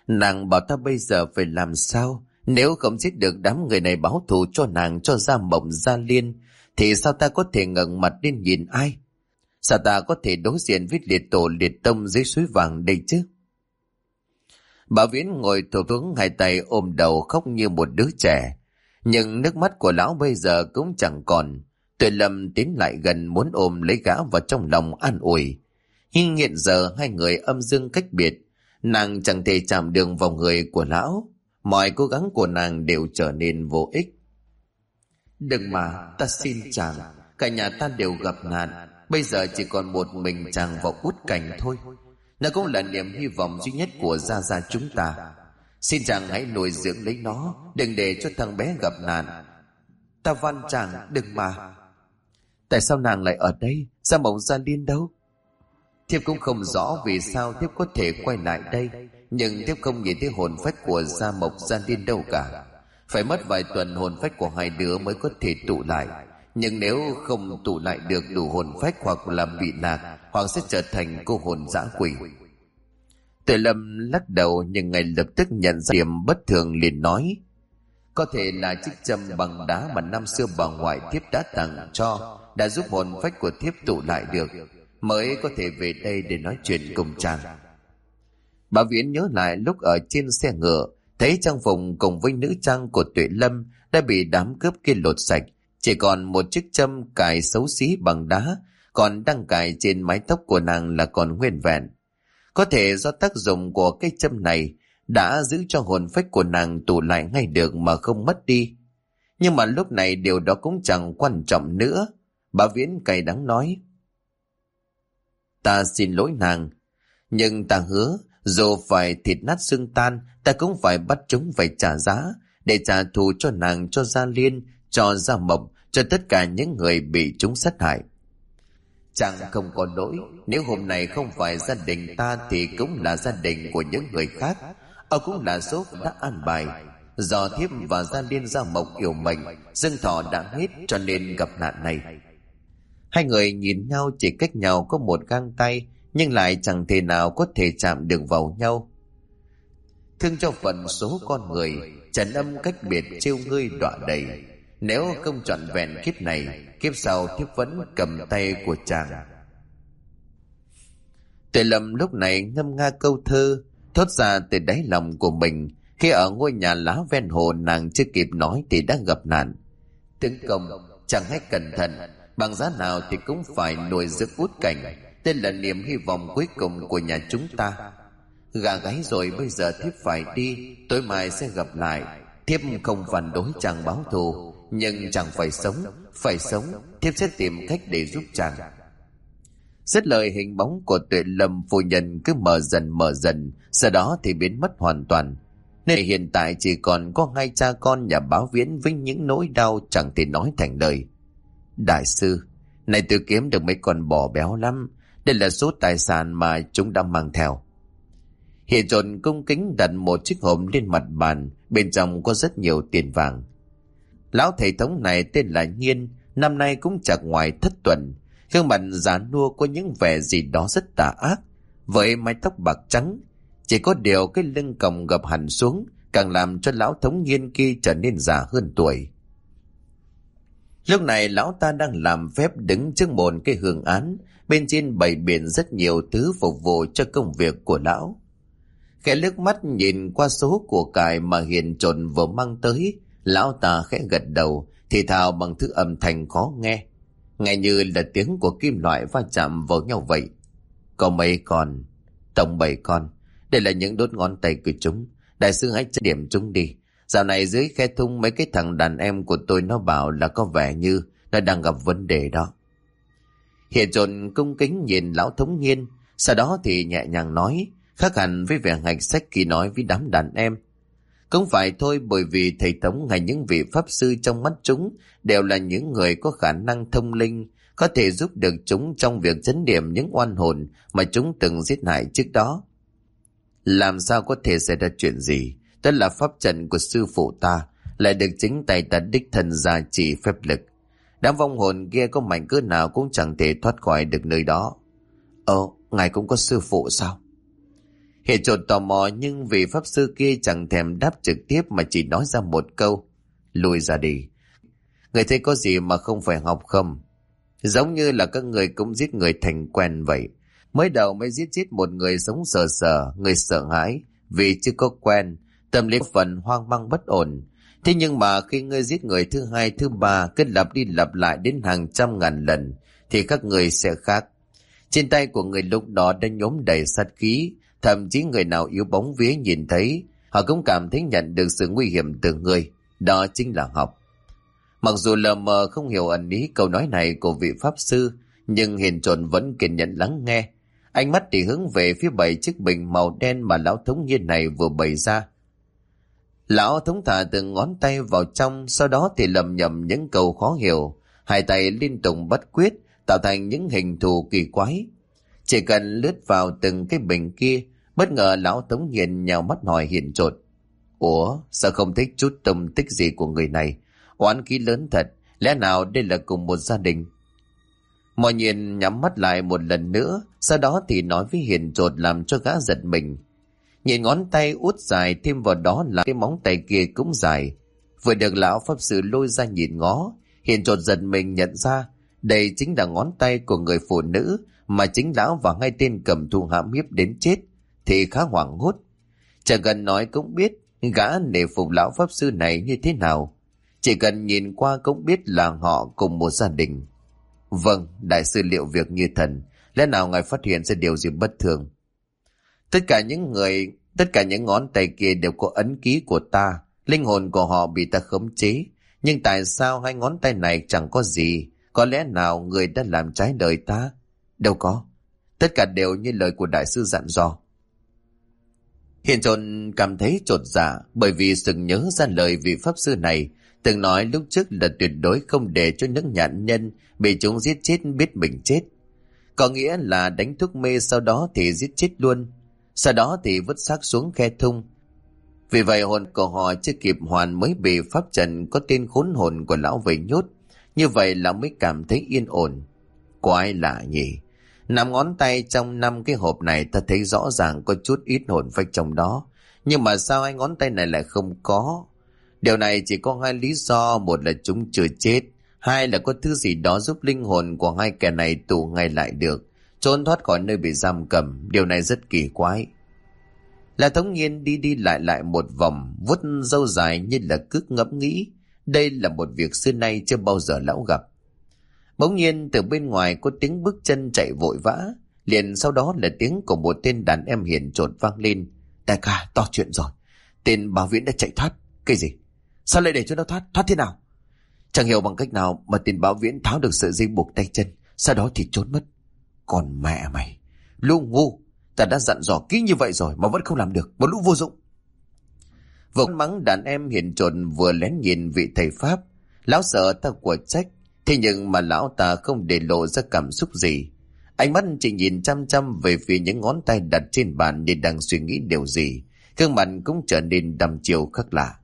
Nàng bảo ta bây giờ phải làm sao? Nếu không giết được đám người này báo thù cho nàng, cho Gia Mộng Gia Liên, thì sao ta có thể ngẩng mặt lên nhìn ai? Sao ta có thể đối diện với liệt tổ liệt tông dưới suối vàng đây chứ? Bà Viễn ngồi thụp xuống, hai tay ôm đầu khóc như một đứa trẻ. Nhưng nước mắt của lão bây giờ cũng chẳng còn. Tuệ Lâm tiến lại gần muốn ôm lấy gã vào trong lòng an ủi. Nhưng hiện giờ hai người âm dương cách biệt, nàng chẳng thể chạm đường vào người của lão. Mọi cố gắng của nàng đều trở nên vô ích. Đừng mà, ta xin chàng, cả nhà ta đều gặp nạn, bây giờ chỉ còn một mình chàng vào út cảnh thôi. Nó cũng là niềm hy vọng duy nhất của Gia Gia chúng ta. Xin chàng hãy nuôi dưỡng lấy nó, đừng để cho thằng bé gặp nạn. Ta van chàng, đừng mà. Tại sao nàng lại ở đây? Gia Mộng Gia Liên đâu? Thiếp cũng không rõ vì sao thiếp có thể quay lại đây, nhưng thiếp không nhìn thấy hồn phách của Gia Mộng Gia Liên đâu cả. Phải mất vài tuần hồn phách của hai đứa mới có thể tụ lại. Nhưng nếu không tụ lại được đủ hồn phách, hoặc là bị lạc, hoặc sẽ trở thành cô hồn dã quỷ. Tuệ Lâm lắc đầu, nhưng ngay lập tức nhận ra điểm bất thường, liền nói: có thể là chiếc châm bằng đá mà năm xưa bà ngoại thiếp đã tặng cho, đã giúp hồn phách của thiếp tụ lại được, mới có thể về đây để nói chuyện cùng chàng. Bà Viễn nhớ lại lúc ở trên xe ngựa, thấy trang phục cùng với nữ trang của Tuệ Lâm đã bị đám cướp kia lột sạch, chỉ còn một chiếc châm cài xấu xí bằng đá còn đang cài trên mái tóc của nàng là còn nguyên vẹn. Có thể do tác dụng của cái châm này đã giữ cho hồn phách của nàng tụ lại ngay được mà không mất đi. Nhưng mà lúc này điều đó cũng chẳng quan trọng nữa. Bà Viễn cay đắng nói: ta xin lỗi nàng, nhưng ta hứa dù phải thịt nát xương tan, ta cũng phải bắt chúng phải trả giá, để trả thù cho nàng, cho Gia Liên, cho Gia Mộng, cho tất cả những người bị chúng sát hại. Chàng không có lỗi, nếu hôm nay không phải gia đình ta thì cũng là gia đình của những người khác. Cũng là số đã an bài. Do thiếp và Gia Liên Gia Mộng yêu mệnh, dương thọ đã hết cho nên gặp nạn này. Hai người nhìn nhau chỉ cách nhau có một gang tay, nhưng lại chẳng thể nào có thể chạm được vào nhau. Thương cho phận số con người, trần âm cách biệt trêu ngươi đọa đầy. Nếu không trọn vẹn kiếp này, kiếp sau thiếp vẫn cầm tay của chàng. Tuệ Lâm lúc này ngâm nga câu thơ thốt ra từ đáy lòng của mình. Khi ở ngôi nhà lá ven hồ, nàng chưa kịp nói thì đã gặp nạn. Tướng công, chàng hãy cẩn thận, bằng giá nào thì cũng phải nuôi dưỡng út cảnh, tên là niềm hy vọng cuối cùng của nhà chúng ta. Gà gáy rồi, bây giờ thiếp phải đi, tối mai sẽ gặp lại. Thiếp không phản đối chàng báo thù, nhưng chàng phải sống, thiếp sẽ tìm cách để giúp chàng. Dứt lời, hình bóng của Tuệ Lâm phu nhân cứ mờ dần, sau đó thì biến mất hoàn toàn. Nên hiện tại chỉ còn có hai cha con nhà Báo Viễn với những nỗi đau chẳng thể nói thành lời. Đại sư, này tôi kiếm được mấy con bò béo lắm, đây là số tài sản mà chúng đã mang theo. Hiện Trồn cung kính đặt một chiếc hộp lên mặt bàn, bên trong có rất nhiều tiền vàng. Lão thầy thống này tên là Nhiên, năm nay cũng chẳng ngoài thất tuần, gương mặt già nua có những vẻ gì đó rất tà ác, với mái tóc bạc trắng. Chỉ có điều cái lưng còng gập hẳn xuống, càng làm cho lão thống Nhiên kia trở nên già hơn tuổi. Lúc này lão ta đang làm phép đứng trước một cái hương án, bên trên bày biện rất nhiều thứ phục vụ cho công việc của lão. Khẽ liếc mắt nhìn qua số của cải mà Hiền Trồn vừa mang tới, lão ta khẽ gật đầu, thì thào bằng thứ âm thanh khó nghe, nghe như là tiếng của kim loại va chạm vào nhau vậy. Có mấy con? Tổng 7 con. Đây là những đốt ngón tay của chúng. Đại sư hãy điểm chúng đi. Dạo này dưới khe thung mấy cái thằng đàn em của tôi nó bảo là có vẻ như nó đang gặp vấn đề đó. Hiền Trồn cung kính nhìn lão thống Nhiên, sau đó thì nhẹ nhàng nói, khác hẳn với vẻ hạch sách khi nói với đám đàn em. Không phải thôi, bởi vì thầy thống hay những vị pháp sư trong mắt chúng đều là những người có khả năng thông linh, có thể giúp được chúng trong việc trấn điểm những oan hồn mà chúng từng giết hại trước đó. Làm sao có thể xảy ra chuyện gì? Đó là pháp trận của sư phụ ta, lại được chính tay ta đích thân gia trì phép lực. Đám vong hồn kia có mạnh cỡ nào cũng chẳng thể thoát khỏi được nơi đó. Ngài cũng có sư phụ sao? Hiền trột tò mò, nhưng vị pháp sư kia chẳng thèm đáp trực tiếp mà chỉ nói ra một câu: lùi ra đi. Người thấy có gì mà không phải học không? Giống như là các người cũng giết người thành quen vậy. Mới đầu mới giết chết một người sống sờ sờ, người sợ hãi vì chưa có quen, tâm lý phần hoang mang bất ổn. Thế nhưng mà khi ngươi giết người thứ hai, thứ ba, cứ lặp đi lặp lại đến hàng trăm ngàn lần, thì các người sẽ khác. Trên tay của người lúc đó đã nhuốm đầy sát khí, thậm chí người nào yếu bóng vía nhìn thấy, họ cũng cảm thấy nhận được sự nguy hiểm từ người. Đó chính là học. Mặc dù lờ mờ không hiểu ẩn ý câu nói này của vị pháp sư, nhưng Hiền Trồn vẫn kiên nhẫn lắng nghe. Ánh mắt thì hướng về phía 7 chiếc bình màu đen mà lão thống nhiên này vừa bày ra. Lão thống thả từng ngón tay vào trong, sau đó thì lầm nhầm những câu khó hiểu, hai tay liên tục bắt quyết, tạo thành những hình thù kỳ quái. Chỉ cần lướt vào từng cái bình kia, bất ngờ lão thống nhiên nhào mắt hỏi Hiền Trồn: ủa, sao không thích chút tâm tích gì của người này? Oán khí lớn thật, lẽ nào đây là cùng một gia đình? Mọi nhiên nhắm mắt lại một lần nữa, sau đó thì nói với Hiền Trồn làm cho gã giật mình. Nhìn ngón tay út dài, thêm vào đó là cái móng tay kia cũng dài. Vừa được lão pháp sư lôi ra nhìn ngó, Hiền Trồn giật mình nhận ra đây chính là ngón tay của người phụ nữ mà chính lão và hai tên cầm thù hãm hiếp đến chết, thì khá hoảng hốt. Chẳng cần nói cũng biết gã nể phục lão pháp sư này như thế nào. Chỉ cần nhìn qua cũng biết là họ cùng một gia đình. Vâng, đại sư liệu việc như thần, lẽ nào ngài phát hiện ra điều gì bất thường? Tất cả những ngón tay kia đều có ấn ký của ta, linh hồn của họ bị ta khống chế. Nhưng tại sao hai ngón tay này chẳng có gì? Có lẽ nào người đã làm trái lời ta? Đâu có, tất cả đều như lời của đại sư dặn dò. Hiền Trồn cảm thấy chột dạ, bởi vì sực nhớ ra lời vị pháp sư này từng nói lúc trước là tuyệt đối không để cho những nạn nhân bị chúng giết chết biết mình chết. Có nghĩa là đánh thuốc mê, sau đó thì giết chết luôn, sau đó thì vứt xác xuống khe thung. Vì vậy hồn của họ chưa kịp hoàn mới bị pháp trận có tên khốn hồn của lão về nhốt. Như vậy lão mới cảm thấy yên ổn. Có ai lạ nhỉ? 5 ngón tay trong 5 cái hộp này ta thấy rõ ràng có chút ít hồn phách trong đó. Nhưng mà sao hai ngón tay này lại không có? Điều này chỉ có hai lý do. Một là chúng chưa chết, hai là có thứ gì đó giúp linh hồn của hai kẻ này tụ ngay lại được, trốn thoát khỏi nơi bị giam cầm. Điều này rất kỳ quái. Là Thống Nhiên đi đi lại một vòng, vuốt râu dài như là cứ ngẫm nghĩ. Đây là một việc xưa nay chưa bao giờ lão gặp. Bỗng nhiên từ bên ngoài có tiếng bước chân chạy vội vã, liền sau đó là tiếng của một tên đàn em Hiền Trồn vang lên. Đại ca, to chuyện rồi, tên Bảo Viễn đã chạy thoát. Cái gì? Sao lại để cho nó thoát? Thoát thế nào? Chẳng hiểu bằng cách nào mà tên Bảo Viễn tháo được sợi dây buộc tay chân, sau đó thì trốn mất. Còn mẹ mày, lũ ngu, ta đã dặn dò kỹ như vậy rồi mà vẫn không làm được, một lũ vô dụng. Vừa mắng đàn em Hiền Trồn vừa lén nhìn vị thầy pháp. Lão sợ ta của trách, thế nhưng mà lão ta không để lộ ra cảm xúc gì. Ánh mắt chỉ nhìn chăm chăm về phía những ngón tay đặt trên bàn như đang suy nghĩ điều gì. Gương mặt cũng trở nên đăm chiêu khác lạ.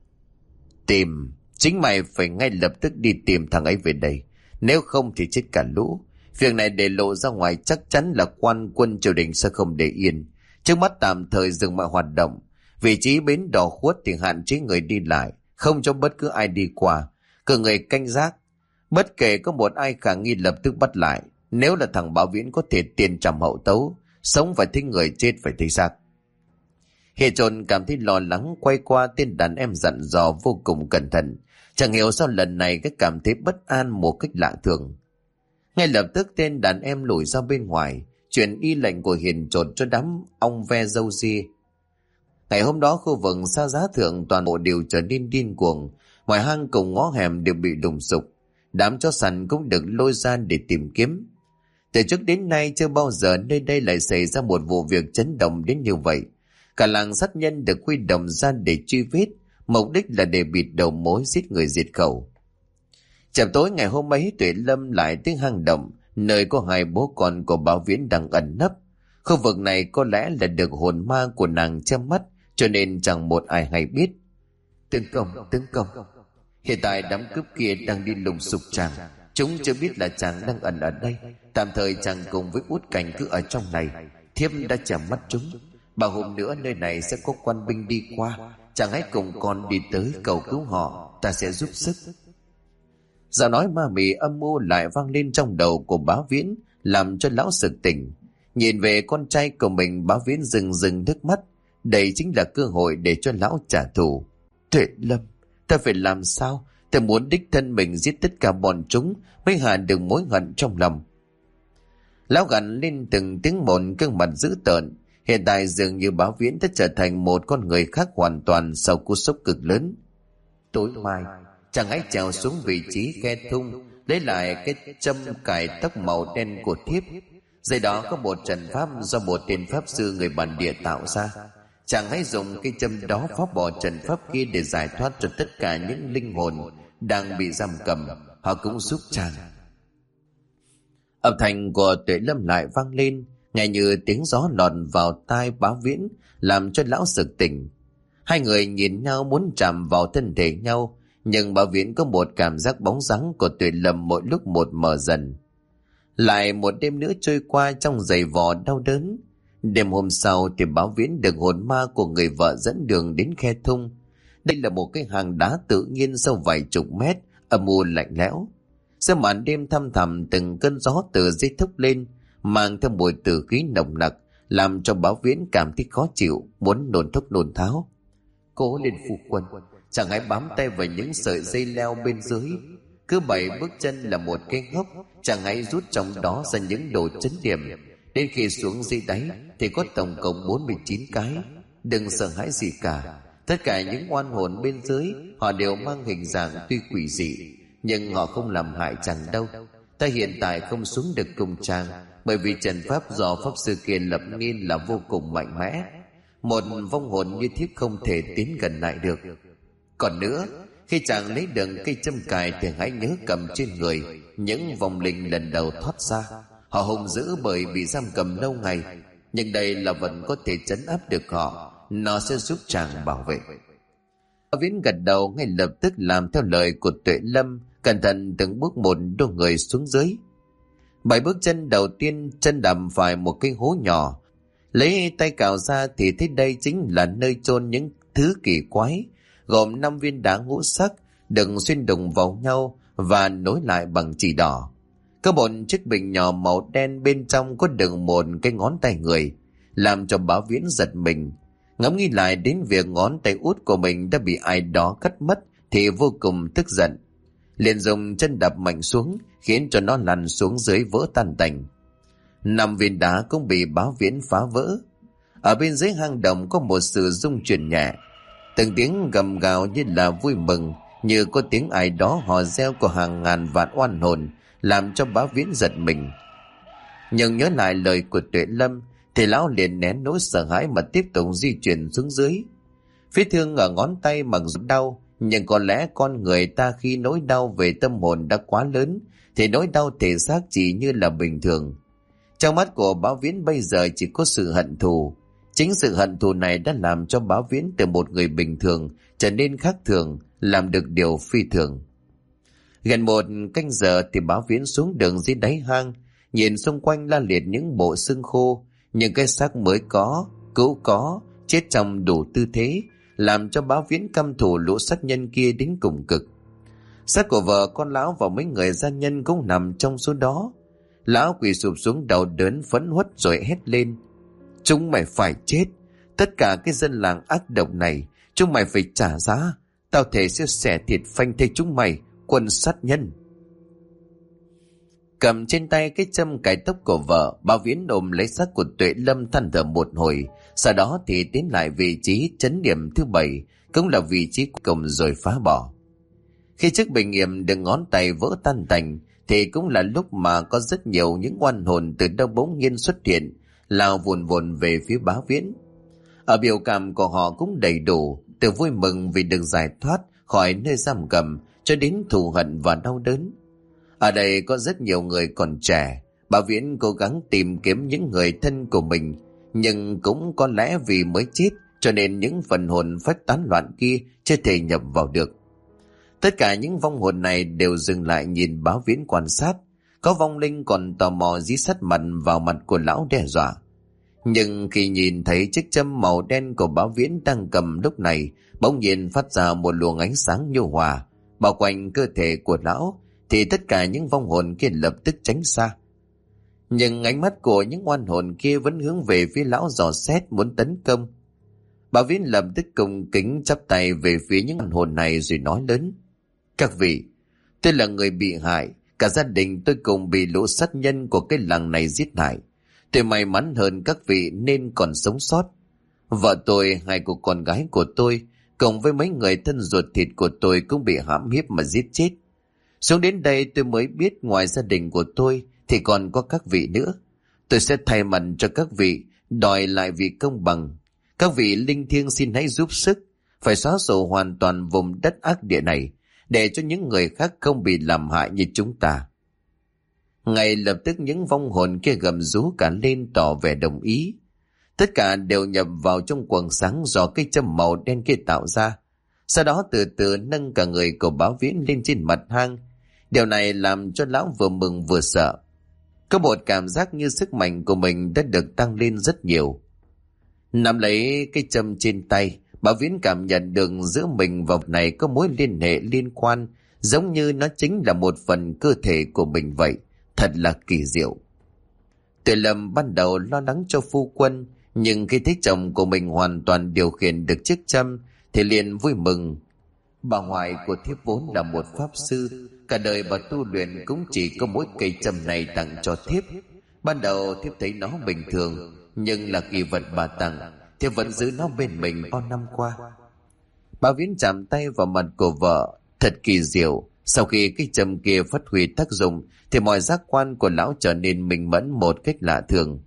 Tìm, chính mày phải ngay lập tức đi tìm thằng ấy về đây, nếu không thì chết cả lũ. Việc này để lộ ra ngoài chắc chắn là quan quân triều đình sẽ không để yên. Trước mắt tạm thời dừng mọi hoạt động. Vị trí bến đò khuất thì hạn chế người đi lại, không cho bất cứ ai đi qua. Cử người canh gác, bất kể có một ai khả nghi lập tức bắt lại. Nếu là thằng Bảo Viễn có thể tiền trầm hậu tấu, sống phải thấy người, chết phải thấy xác. Hiền Trồn cảm thấy lo lắng, quay qua tên đàn em dặn dò vô cùng cẩn thận. Chẳng hiểu sao lần này cái cảm thấy bất an một cách lạ thường. Ngay lập tức tên đàn em lùi ra bên ngoài, chuyển y lệnh của Hiền Trồn cho đám ong ve dâu ria. Ngày hôm đó khu vực Sa Giá Thượng toàn bộ đều trở nên điên cuồng, mọi hang cùng ngõ hẻm đều bị lùng sục, đám chó săn cũng được lôi ra để tìm kiếm. Từ trước đến nay chưa bao giờ nơi đây lại xảy ra một vụ việc chấn động đến như vậy. Cả làng sát nhân được huy động ra để truy vết, mục đích là để bịt đầu mối giết người diệt khẩu. Chập tối ngày hôm ấy, Tuệ Lâm lại tới hang động, nơi có hai bố con của Bảo Viễn đang ẩn nấp. Khu vực này có lẽ là được hồn ma của nàng che mắt, cho nên chẳng một ai hay biết. Tướng công. Hiện tại đám cướp kia đang đi lùng sục chàng. Chúng chưa biết là chàng đang ẩn ở đây. Tạm thời chàng cùng với Út Cảnh cứ ở trong này. Thiếp đã chạm mắt chúng. hôm nữa nơi này sẽ có quan binh đi qua, chàng hãy cùng con đi tới cầu cứu họ, ta sẽ giúp sức. Giọng nói ma mị âm mưu lại vang lên trong đầu của Bá Viễn, làm cho lão sực tỉnh. Nhìn về con trai của mình, Bá Viễn rừng rừng nước mắt. Đây chính là cơ hội để cho lão trả thù. Tuệ Lâm, ta phải làm sao? Ta muốn đích thân mình giết tất cả bọn chúng mới hạ được mối hận trong lòng. Lão gằn lên từng tiếng một, gương mặt dữ tợn. Hiện tại dường như Bá Viễn đã trở thành một con người khác hoàn toàn sau cú sốc cực lớn. Tối mai, chàng hãy trèo xuống vị trí khe thung, lấy lại cái châm cài tóc màu đen của thiếp. Dưới đó có một trận pháp do một tên pháp sư người bản địa tạo ra. Chàng hãy dùng cái châm đó phá bỏ trận pháp kia để giải thoát cho tất cả những linh hồn đang bị giam cầm. Họ cũng giúp chàng. Âm thanh của Tuệ Lâm lại vang lên, nghe như tiếng gió lọt vào tai Bá Viễn, làm cho lão sực tỉnh. Hai người nhìn nhau muốn chạm vào thân thể nhau, nhưng Bá Viễn có một cảm giác bóng dáng của Tuệ Lâm mỗi lúc một mờ dần. Lại một đêm nữa trôi qua trong giày vò đau đớn. Đêm hôm sau thì Bá Viễn được hồn ma của người vợ dẫn đường đến khe thung. Đây là một cái hang đá tự nhiên sâu vài chục mét, âm u lạnh lẽo. Sau màn đêm thăm thẳm, từng cơn gió từ dưới thốc lên, mang theo mùi tử khí nồng nặc, làm cho Bá Viễn cảm thấy khó chịu, muốn nôn thốc nôn tháo. Cố lên phu quân, chẳng hãy bám tay vào những sợi dây leo bên dưới. Cứ 7 bước chân là một cái hốc, chẳng hãy rút trong đó ra những đồ chấn điểm. Đến khi xuống dưới đáy thì có tổng cộng 49 cái. Đừng sợ hãi gì cả. Tất cả những oan hồn bên dưới, họ đều mang hình dạng tuy quỷ dị, nhưng họ không làm hại chàng đâu. Ta hiện tại không xuống được cùng chàng, bởi vì trận pháp do pháp sư kia lập nên là vô cùng mạnh mẽ. Một vong hồn như thiếp không thể tiến gần lại được. Còn nữa, khi chàng lấy được cây châm cài thì hãy nhớ cầm trên người những vong linh lần đầu thoát ra. Họ hung dữ bởi bị giam cầm lâu ngày, nhưng đây là vật có thể trấn áp được họ. Nó sẽ giúp chàng bảo vệ. Viễn gật đầu, ngay lập tức làm theo lời của Tuệ Lâm, cẩn thận từng bước một đưa người xuống dưới. 7 bước chân đầu tiên, chân đạp phải một cái hố nhỏ. Lấy tay cào ra thì thấy đây chính là nơi chôn những thứ kỳ quái, gồm 5 viên đá ngũ sắc được xuyên đụng vào nhau và nối lại bằng chỉ đỏ. Có một chiếc bình nhỏ màu đen, bên trong có đựng một cái ngón tay người, làm cho Bá Viễn giật mình. Ngẫm nghĩ lại đến việc ngón tay út của mình đã bị ai đó cắt mất thì vô cùng tức giận. Liền dùng chân đập mạnh xuống, khiến cho nó lăn xuống dưới vỡ tan tành. 5 viên đá cũng bị Bá Viễn phá vỡ. Ở bên dưới hang động có một sự rung chuyển nhẹ. Từng tiếng gầm gào như là vui mừng, như có tiếng ai đó hò reo của hàng ngàn vạn oan hồn, làm cho Bá Viễn giật mình. Nhưng nhớ lại lời của Tuệ Lâm thì lão liền nén nỗi sợ hãi mà tiếp tục di chuyển xuống dưới. Vết thương ở ngón tay mặc dù đau, nhưng có lẽ con người ta khi nỗi đau về tâm hồn đã quá lớn thì nỗi đau thể xác chỉ như là bình thường. Trong mắt của Bá Viễn bây giờ chỉ có sự hận thù. Chính sự hận thù này đã làm cho Bá Viễn từ một người bình thường trở nên khác thường, làm được điều phi thường. Gần 1 canh giờ thì Bá Viễn xuống đường dưới đáy hang, nhìn xung quanh la liệt những bộ xương khô, những cái xác mới có, cũ có, chết trong đủ tư thế, làm cho Bá Viễn căm thù lũ sát nhân kia đến cùng cực. Xác của vợ con lão và mấy người gia nhân cũng nằm trong số đó. Lão quỳ sụp xuống đau đớn phẫn uất rồi hét lên: chúng mày phải chết, tất cả cái dân làng ác độc này, chúng mày phải trả giá. Tao thề sẽ xẻ thịt phanh thây chúng mày, quân sát nhân. Cầm trên tay cái châm cài tóc của vợ, Bá Viễn ôm lấy xác của Tuệ Lâm than thở một hồi, sau đó thì tiến lại vị trí chấn điểm thứ 7, cũng là vị trí cuối cùng rồi phá bỏ. Khi chiếc bình nghiệm được ngón tay vỡ tan tành thì cũng là lúc mà có rất nhiều những oan hồn từ đâu bỗng nhiên xuất hiện, lao vùn vùn về phía Bá Viễn. Ở biểu cảm của họ cũng đầy đủ, từ vui mừng vì được giải thoát khỏi nơi giam cầm cho đến thù hận và đau đớn. Ở đây có rất nhiều người còn trẻ. Bá Viễn cố gắng tìm kiếm những người thân của mình, nhưng cũng có lẽ vì mới chết cho nên những phần hồn phách tán loạn kia chưa thể nhập vào được. Tất cả những vong hồn này đều dừng lại nhìn Bá Viễn quan sát. Có vong linh còn tò mò dí sát mặt vào mặt của lão đe dọa. Nhưng khi nhìn thấy chiếc châm màu đen của Bá Viễn đang cầm lúc này bỗng nhiên phát ra một luồng ánh sáng nhu hòa bao quanh cơ thể của lão, thì tất cả những vong hồn kia lập tức tránh xa. Nhưng ánh mắt của những oan hồn kia vẫn hướng về phía lão dò xét muốn tấn công. Bá Viễn lập tức cung kính chắp tay về phía những oan hồn này rồi nói lớn: "Các vị, tôi là người bị hại, cả gia đình tôi cùng bị lũ sát nhân của cái làng này giết hại. Tôi may mắn hơn các vị nên còn sống sót. Vợ tôi, hai cô con gái của tôi cùng với mấy người thân ruột thịt của tôi cũng bị hãm hiếp mà giết chết. Xuống đến đây tôi mới biết ngoài gia đình của tôi thì còn có các vị nữa. Tôi sẽ thay mặt cho các vị đòi lại vị công bằng. Các vị linh thiêng xin hãy giúp sức, phải xóa sổ hoàn toàn vùng đất ác địa này, để cho những người khác không bị làm hại như chúng ta." Ngay lập tức những vong hồn kia gầm rú cả lên tỏ vẻ đồng ý. Tất cả đều nhập vào trong quầng sáng do cây châm màu đen kia tạo ra. Sau đó từ từ nâng cả người của Bá Viễn lên trên mặt hang. Điều này làm cho lão vừa mừng vừa sợ. Có một cảm giác như sức mạnh của mình đã được tăng lên rất nhiều. Nắm lấy cây châm trên tay, Bá Viễn cảm nhận được giữa mình và vật này có mối liên hệ liên quan, giống như nó chính là một phần cơ thể của mình vậy. Thật là kỳ diệu. Tuệ Lâm ban đầu lo lắng cho phu quân, nhưng khi thấy chồng của mình hoàn toàn điều khiển được chiếc châm thì liền vui mừng. Bà ngoại của thiếp vốn là một pháp sư, cả đời bà tu luyện cũng chỉ có mỗi cây châm này tặng cho thiếp. Ban đầu thiếp thấy nó bình thường, nhưng là kỳ vật bà tặng, thiếp vẫn giữ nó bên mình bao năm qua. Bà Viễn chạm tay vào mặt của vợ. Thật kỳ diệu, sau khi cái châm kia phát huy tác dụng thì mọi giác quan của lão trở nên minh mẫn một cách lạ thường.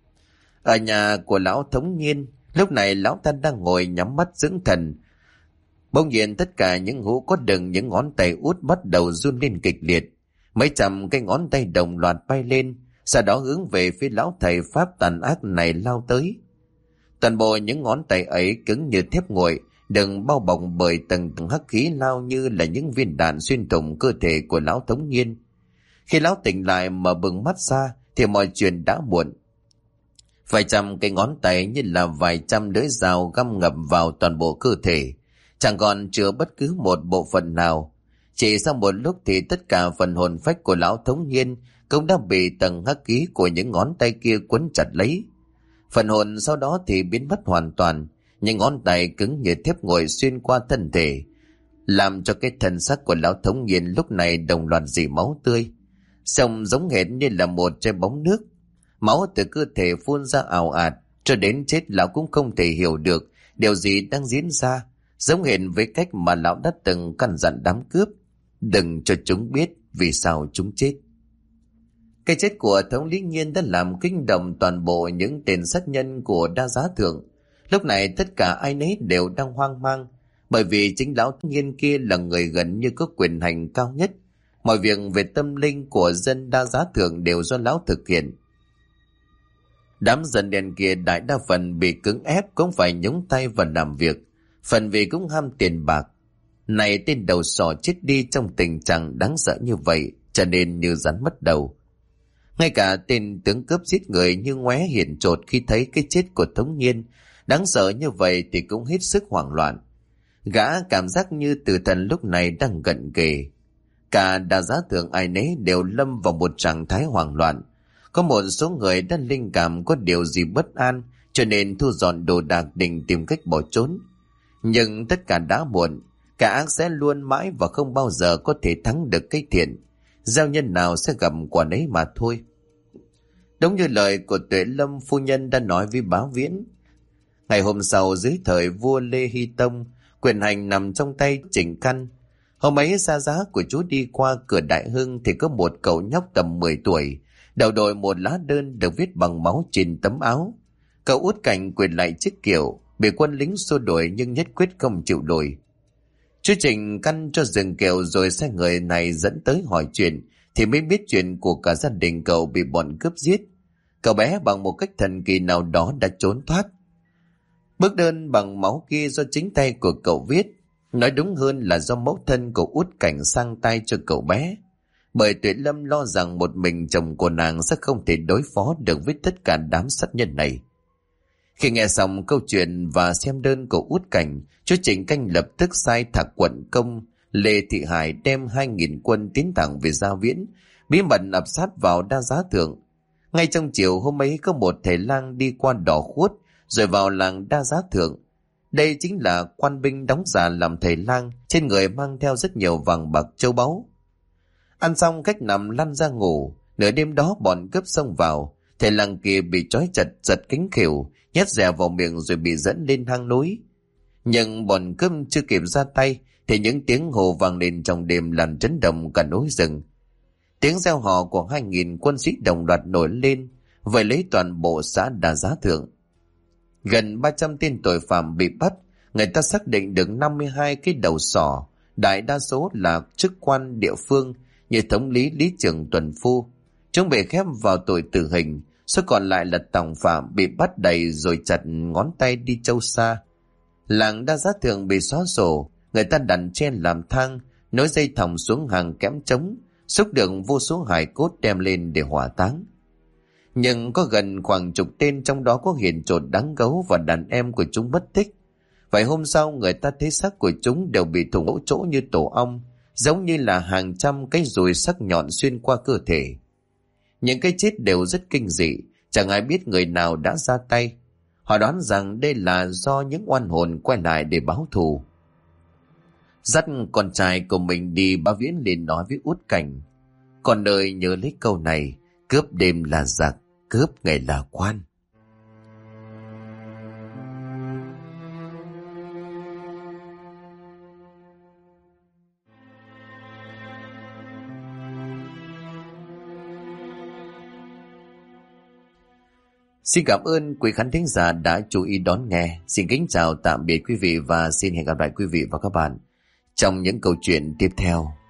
Ở nhà của lão Thống Nhiên, lúc này lão ta đang ngồi nhắm mắt dưỡng thần. Bỗng nhiên tất cả những hũ có đựng những ngón tay út bắt đầu run lên kịch liệt. Mấy trăm cái ngón tay đồng loạt bay lên, sau đó hướng về phía lão thầy pháp tàn ác này lao tới. Toàn bộ những ngón tay ấy cứng như thép nguội, đừng bao bọc bởi tầng tầng hắc khí lao như là những viên đạn xuyên thủng cơ thể của lão Thống Nhiên. Khi lão tỉnh lại mở bừng mắt ra thì mọi chuyện đã muộn. Vài trăm cái ngón tay như là vài trăm lưỡi dao găm ngập vào toàn bộ cơ thể, chẳng còn chứa bất cứ một bộ phận nào. Chỉ sau một lúc thì tất cả phần hồn phách của lão Thống Nhiên cũng đã bị tầng hắc khí của những ngón tay kia quấn chặt lấy. Phần hồn sau đó thì biến mất hoàn toàn, những ngón tay cứng như thép nguội xuyên qua thân thể, làm cho cái thân xác của lão Thống Nhiên lúc này đồng loạt rỉ máu tươi, trông giống hệt như là một trái bóng nước. Máu từ cơ thể phun ra ào ạt, cho đến chết lão cũng không thể hiểu được điều gì đang diễn ra, giống hệt với cách mà lão đã từng căn dặn đám cướp: đừng cho chúng biết vì sao chúng chết. Cái chết của thống lý Nhiên đã làm kinh động toàn bộ những tên sát nhân của Đa Giá Thượng. Lúc này tất cả ai nấy đều đang hoang mang, bởi vì chính lão Nhiên kia là người gần như có quyền hành cao nhất. Mọi việc về tâm linh của dân Đa Giá Thượng đều do lão thực hiện. Đám dân đen kia đại đa phần bị cưỡng ép cũng phải nhúng tay vào làm việc, phần vì cũng ham tiền bạc. Này tên đầu sỏ chết đi trong tình trạng đáng sợ như vậy, cho nên như rắn mất đầu. Ngay cả tên tướng cướp giết người như Ngoé hiện chột khi thấy cái chết của Thống Nhiên đáng sợ như vậy thì cũng hết sức hoảng loạn. Gã cảm giác như tử thần lúc này đang cận kề. Cả Đa Giá Thượng ai nấy đều lâm vào một trạng thái hoảng loạn. Có một số người đã linh cảm có điều gì bất an, cho nên thu dọn đồ đạc định tìm cách bỏ trốn. Nhưng tất cả đã muộn, cả ác sẽ luôn mãi và không bao giờ có thể thắng được cái thiện. Gieo nhân nào sẽ gặp quả nấy mà thôi. Đúng như lời của Tuệ Lâm phu nhân đã nói với Bá Viễn. Ngày hôm sau, dưới thời vua Lê Hy Tông, quyền hành nằm trong tay Trịnh Căn. Hôm ấy xa giá của chú đi qua cửa Đại Hưng thì có một cậu nhóc tầm 10 tuổi, đầu đội một lá đơn được viết bằng máu trên tấm áo. Cậu út cảnh quyền lại chiếc kiệu, bị quân lính xua đuổi nhưng nhất quyết không chịu đuổi. Chú Trịnh Căn cho dừng kiệu rồi sai người này dẫn tới hỏi chuyện, thì mới biết chuyện của cả gia đình cậu bị bọn cướp giết. Cậu bé bằng một cách thần kỳ nào đó đã trốn thoát. Bức đơn bằng máu kia do chính tay của cậu viết, nói đúng hơn là do mẫu thân của út cảnh sang tay cho cậu bé. Bởi Tuệ Lâm lo rằng một mình chồng của nàng sẽ không thể đối phó được với tất cả đám sát nhân này. Khi nghe xong câu chuyện và xem đơn của Út Cảnh, chú Trịnh Canh lập tức sai Thạc Quận Công Lê Thị Hải đem 2.000 quân tiến thẳng về Gia Viễn, bí mật ập sát vào Đa Giá Thượng. Ngay trong chiều hôm ấy có một thầy lang đi qua Đỏ Khuất rồi vào làng Đa Giá Thượng. Đây chính là quan binh đóng giả làm thầy lang, trên người mang theo rất nhiều vàng bạc châu báu. Ăn xong cách nằm lăn ra ngủ, nửa đêm đó bọn cướp xông vào, thầy lang kia bị trói chặt giật cánh khỉu, nhét dẻ vào miệng rồi bị dẫn lên hang núi. Nhưng bọn cướp chưa kịp ra tay thì những tiếng hò vang lên trong đêm làm chấn động cả núi rừng. Tiếng reo hò của 2.000 quân sĩ đồng loạt nổi lên, vây lấy toàn bộ xã Đa Giá Thượng. Gần 300 tên tội phạm bị bắt, người ta xác định được 52 cái đầu sỏ, đại đa số là chức quan địa phương như thống lý Lý Trường Tuần Phu. Chúng bị khép vào tội tử hình, số còn lại là tòng phạm bị bắt đầy rồi chặt ngón tay đi châu xa. Làng Đa Giá Thượng bị xóa sổ, người ta đặt trên làm thang, nối dây thòng xuống hàng kẽm trống, xúc được vô số hài cốt đem lên để hỏa táng. Nhưng có gần khoảng chục tên trong đó có hiền trột đáng gấu và đàn em của chúng mất tích. Vài hôm sau người ta thấy xác của chúng đều bị thủng lỗ chỗ như tổ ong, giống như là hàng trăm cái dùi sắc nhọn xuyên qua cơ thể. Những cái chết đều rất kinh dị, chẳng ai biết người nào đã ra tay. Họ đoán rằng đây là do những oan hồn quay lại để báo thù. Dắt con trai của mình đi, Bá Viễn liền nói với Út Cảnh: "Con ơi, nhớ lấy câu này, cướp đêm là giặc, cướp ngày là quan." Xin cảm ơn quý khán thính giả đã chú ý đón nghe. Xin kính chào tạm biệt quý vị và xin hẹn gặp lại quý vị và các bạn trong những câu chuyện tiếp theo.